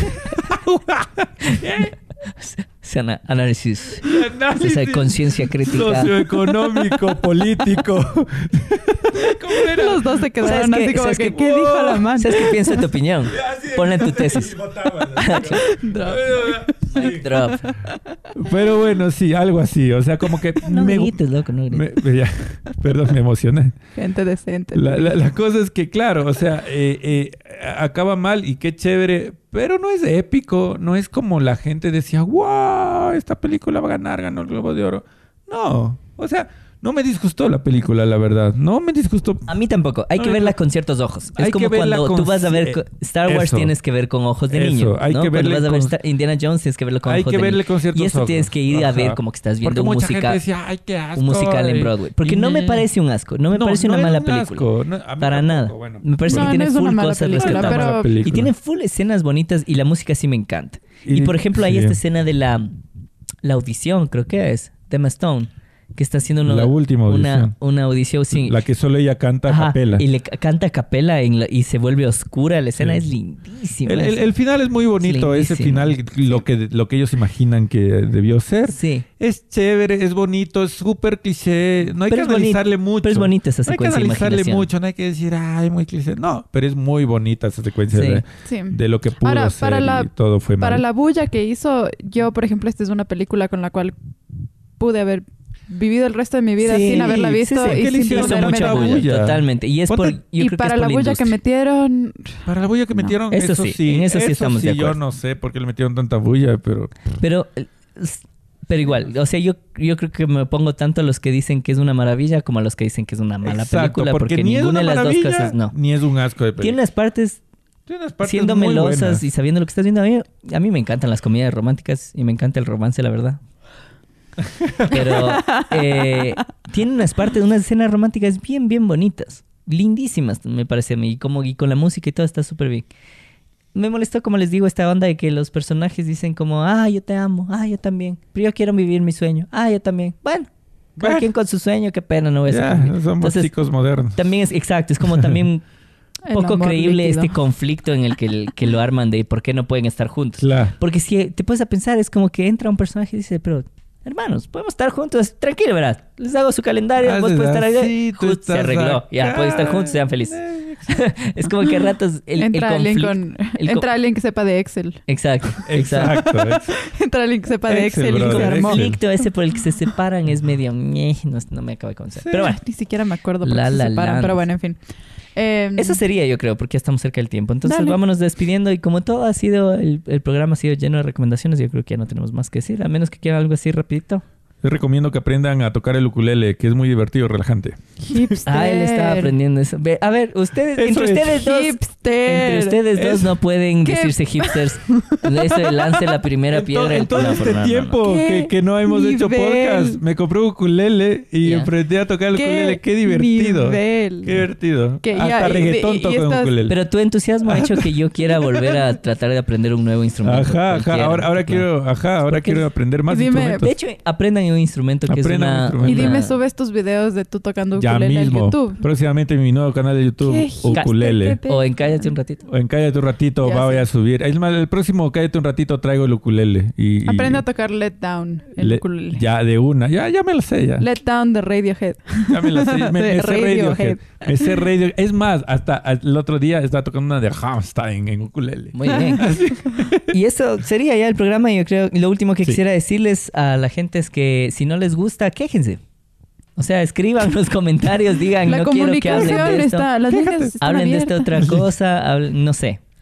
Análisis. Esa conciencia crítica. Socioeconómico, político. ¿Cómo era? Los dos se quedaron así como que, ¿qué dijo la man? ¿Sabes qué piensa tu opinión? Ponla en tu tesis. Drop. Pero bueno, sí, algo así. O sea, como que... No grites, loco, no grites. Perdón, me emocioné. Gente decente. La cosa es que, claro, o sea, acaba mal y qué chévere, pero no es épico. No es como la gente decía, ¡wow! Esta película va a ganar, ganó el Globo de Oro. No, o sea... No me disgustó la película, la verdad. No me disgustó. A mí tampoco. Hay que verla con ciertos ojos. Es como cuando tú vas a ver Star Wars, tienes que ver con ojos de niño. Hay ¿no? que cuando verle vas a ver Indiana Jones, tienes que verlo con ojos de niño. Hay que verle con ciertos ojos. Y esto tienes que ir a ver como que estás viendo un musical. Decía, ay, qué asco, un musical en Broadway. Porque no me parece un asco. No me parece una mala película. Para nada. Bueno, me parece que tiene full cosas rescatables. Y tiene full escenas bonitas y la música sí me encanta. Y por ejemplo, hay esta escena de la audición, creo que es, de Emma Stone. Que está haciendo la última audición. Una audición, sí. La que solo ella canta a capela. Y le canta a capela y se vuelve oscura. La escena es lindísima. El final es muy bonito. Ese final, lo que ellos imaginan que debió ser. Sí. Es chévere, es bonito, es súper cliché. No hay que analizarle mucho. Pero es bonita esa secuencia de imaginación. No hay que analizarle mucho, no hay que decir, ay, muy cliché. No, pero es muy bonita esa secuencia de lo que pudo ser y todo fue mal. Para la bulla que hizo, yo, por ejemplo, esta es una película con la cual pude haber vivido el resto de mi vida sin haberla visto y sin hizo mucha bulla. Totalmente. Y es para la bulla que metieron... Para la bulla que metieron, eso sí. En eso sí estamos de acuerdo. Yo no sé por qué le metieron tanta bulla, pero igual, o sea, yo creo que me pongo tanto a los que dicen que es una maravilla como a los que dicen que es una mala película. Porque ninguna de las dos cosas no. Ni es un asco de película. Tiene unas partes siendo melosas buenas. Y sabiendo lo que estás viendo. A mí me encantan las comedias románticas y me encanta el romance, la verdad. Pero tiene unas escenas románticas bien, bien bonitas. Lindísimas, me parece a mí. Y con la música y todo está súper bien. Me molestó, como les digo, esta onda de que los personajes dicen como, yo te amo, yo también. Pero yo quiero vivir mi sueño. Yo también. Bueno, cada quien con su sueño, qué pena, no voy a ser. Somos chicos modernos. También es como también poco creíble líquido. Este conflicto en el que lo arman de por qué no pueden estar juntos. Claro. Porque si te puedes a pensar, es como que entra un personaje y dice, pero... hermanos, podemos estar juntos. Tranquilo, verás. Les hago su calendario. Vos puedes estar ahí. Se arregló. Ya, pueden estar juntos. Sean felices. Es como que a ratos entra alguien que sepa de Excel. Exacto. Entra alguien que sepa de Excel. El conflicto ese por el que se separan es medio... No me acabo de convencer. Pero bueno. Ni siquiera me acuerdo por qué se separan. Pero bueno, en fin. Eso sería, yo creo, porque ya estamos cerca del tiempo. Entonces vámonos despidiendo. Y como todo ha sido, el programa ha sido lleno de recomendaciones, yo creo que ya no tenemos más que decir, a menos que quieran algo así rapidito. Les recomiendo que aprendan a tocar el ukulele, que es muy divertido y relajante. Hipster. Él estaba aprendiendo eso. A ver, entre ustedes dos no pueden decirse hipsters. Eso lance la primera piedra. En todo este tiempo que no hemos hecho podcast, me compré un ukulele y aprendí a tocar el ukulele. ¡Qué divertido! Qué divertido. Hasta reggaetón toco en ukulele. Pero tu entusiasmo ha hecho que yo quiera volver a tratar de aprender un nuevo instrumento. Ahora quiero aprender más instrumentos. De hecho, aprendan un instrumento que es una... Y dime, subes tus videos de tú tocando ukulele en YouTube. Próximamente en mi nuevo canal de YouTube, ukulele. O en Cállate un ratito. Voy a subir. Es más, el próximo Cállate un ratito traigo el ukulele. Aprende a tocar Let Down, el ukulele. Ya, de una. Ya me lo sé ya. Let Down de Radiohead. Ya me lo sé. Me sé Radiohead. Me sé Radiohead. Es más, hasta el otro día estaba tocando una de Rammstein en ukulele. Muy bien. Y eso sería ya el programa. Yo creo lo último que quisiera decirles a la gente es que si no les gusta, quéjense. O sea, escriban los comentarios, digan, no quiero que hablen de esto. Las líneas están hablen abiertas. de esta otra cosa, no sé.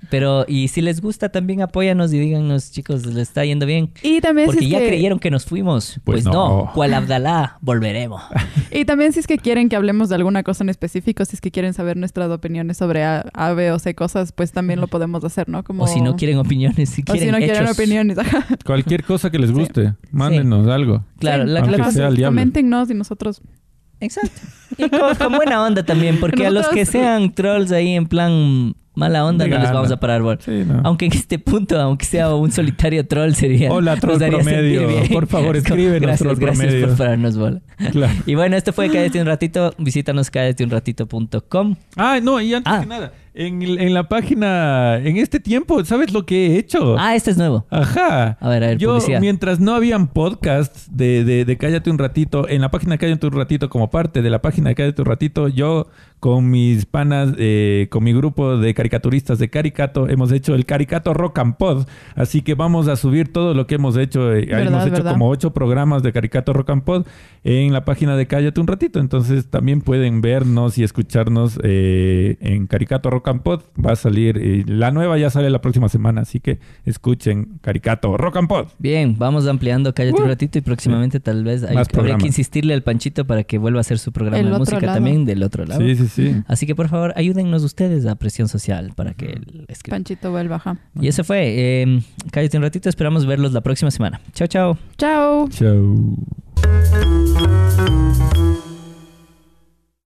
Pero, y si les gusta, también apóyanos y díganos, chicos, les está yendo bien. Y también Porque si es ya que... creyeron que nos fuimos. Pues Pues no. no. Cual Abdalá, volveremos. Y también si es que quieren que hablemos de alguna cosa en específico, si es que quieren saber nuestras opiniones sobre A, B o C cosas, pues también lo podemos hacer, ¿no? Como... O si no quieren opiniones, si O quieren si no quieren hechos. opiniones. Ajá. Cualquier cosa que les guste, mándenos algo. Claro, Sí, Aunque cosa- sea al diablo. coméntenos y nosotros... Exacto. Y con buena onda también, porque a los que Nosotros- sean trolls ahí en plan mala onda De no les gana. vamos a parar bola. Sí, ¿no? Aunque en este punto, aunque sea un solitario troll, sería... Hola, nos troll daría sentir promedio. bien. Por favor, Es como, escríbenos, gracias, troll gracias promedio. por pararnos bola. Claro. Y bueno, esto fue Cállate un ratito. Visítanos cállateunratito.com. Ah, no, y antes que nada, en la página, en este tiempo, ¿sabes lo que he hecho? Ah, este es nuevo. Ajá. A ver, Yo, publicidad. mientras no habían podcasts de Cállate un Ratito, en la página Cállate un Ratito, como parte de la página de Cállate un Ratito, yo con mis panas, con mi grupo de caricaturistas de Caricato, hemos hecho el Caricato Rock and Pod. Así que vamos a subir todo lo que hemos hecho. Hemos hecho verdad. como 8 programas de Caricato Rock and Pod en la página de Cállate un Ratito. Entonces también pueden vernos y escucharnos en Caricato Rock and Pod. Va a salir, la nueva ya sale la próxima semana, así que escuchen Caricato Rock and Pod. Bien, vamos ampliando Cállate un ratito y próximamente tal vez Más habría programas. que insistirle al Panchito para que vuelva a hacer su programa El de otro música lado. también del otro lado. Sí, sí, sí. Así que por favor, ayúdennos ustedes a presión social para que él escriba. Panchito vuelva, ajá. Y eso fue. Cállate un ratito, esperamos verlos la próxima semana. Chao, chao. Chao. Chao.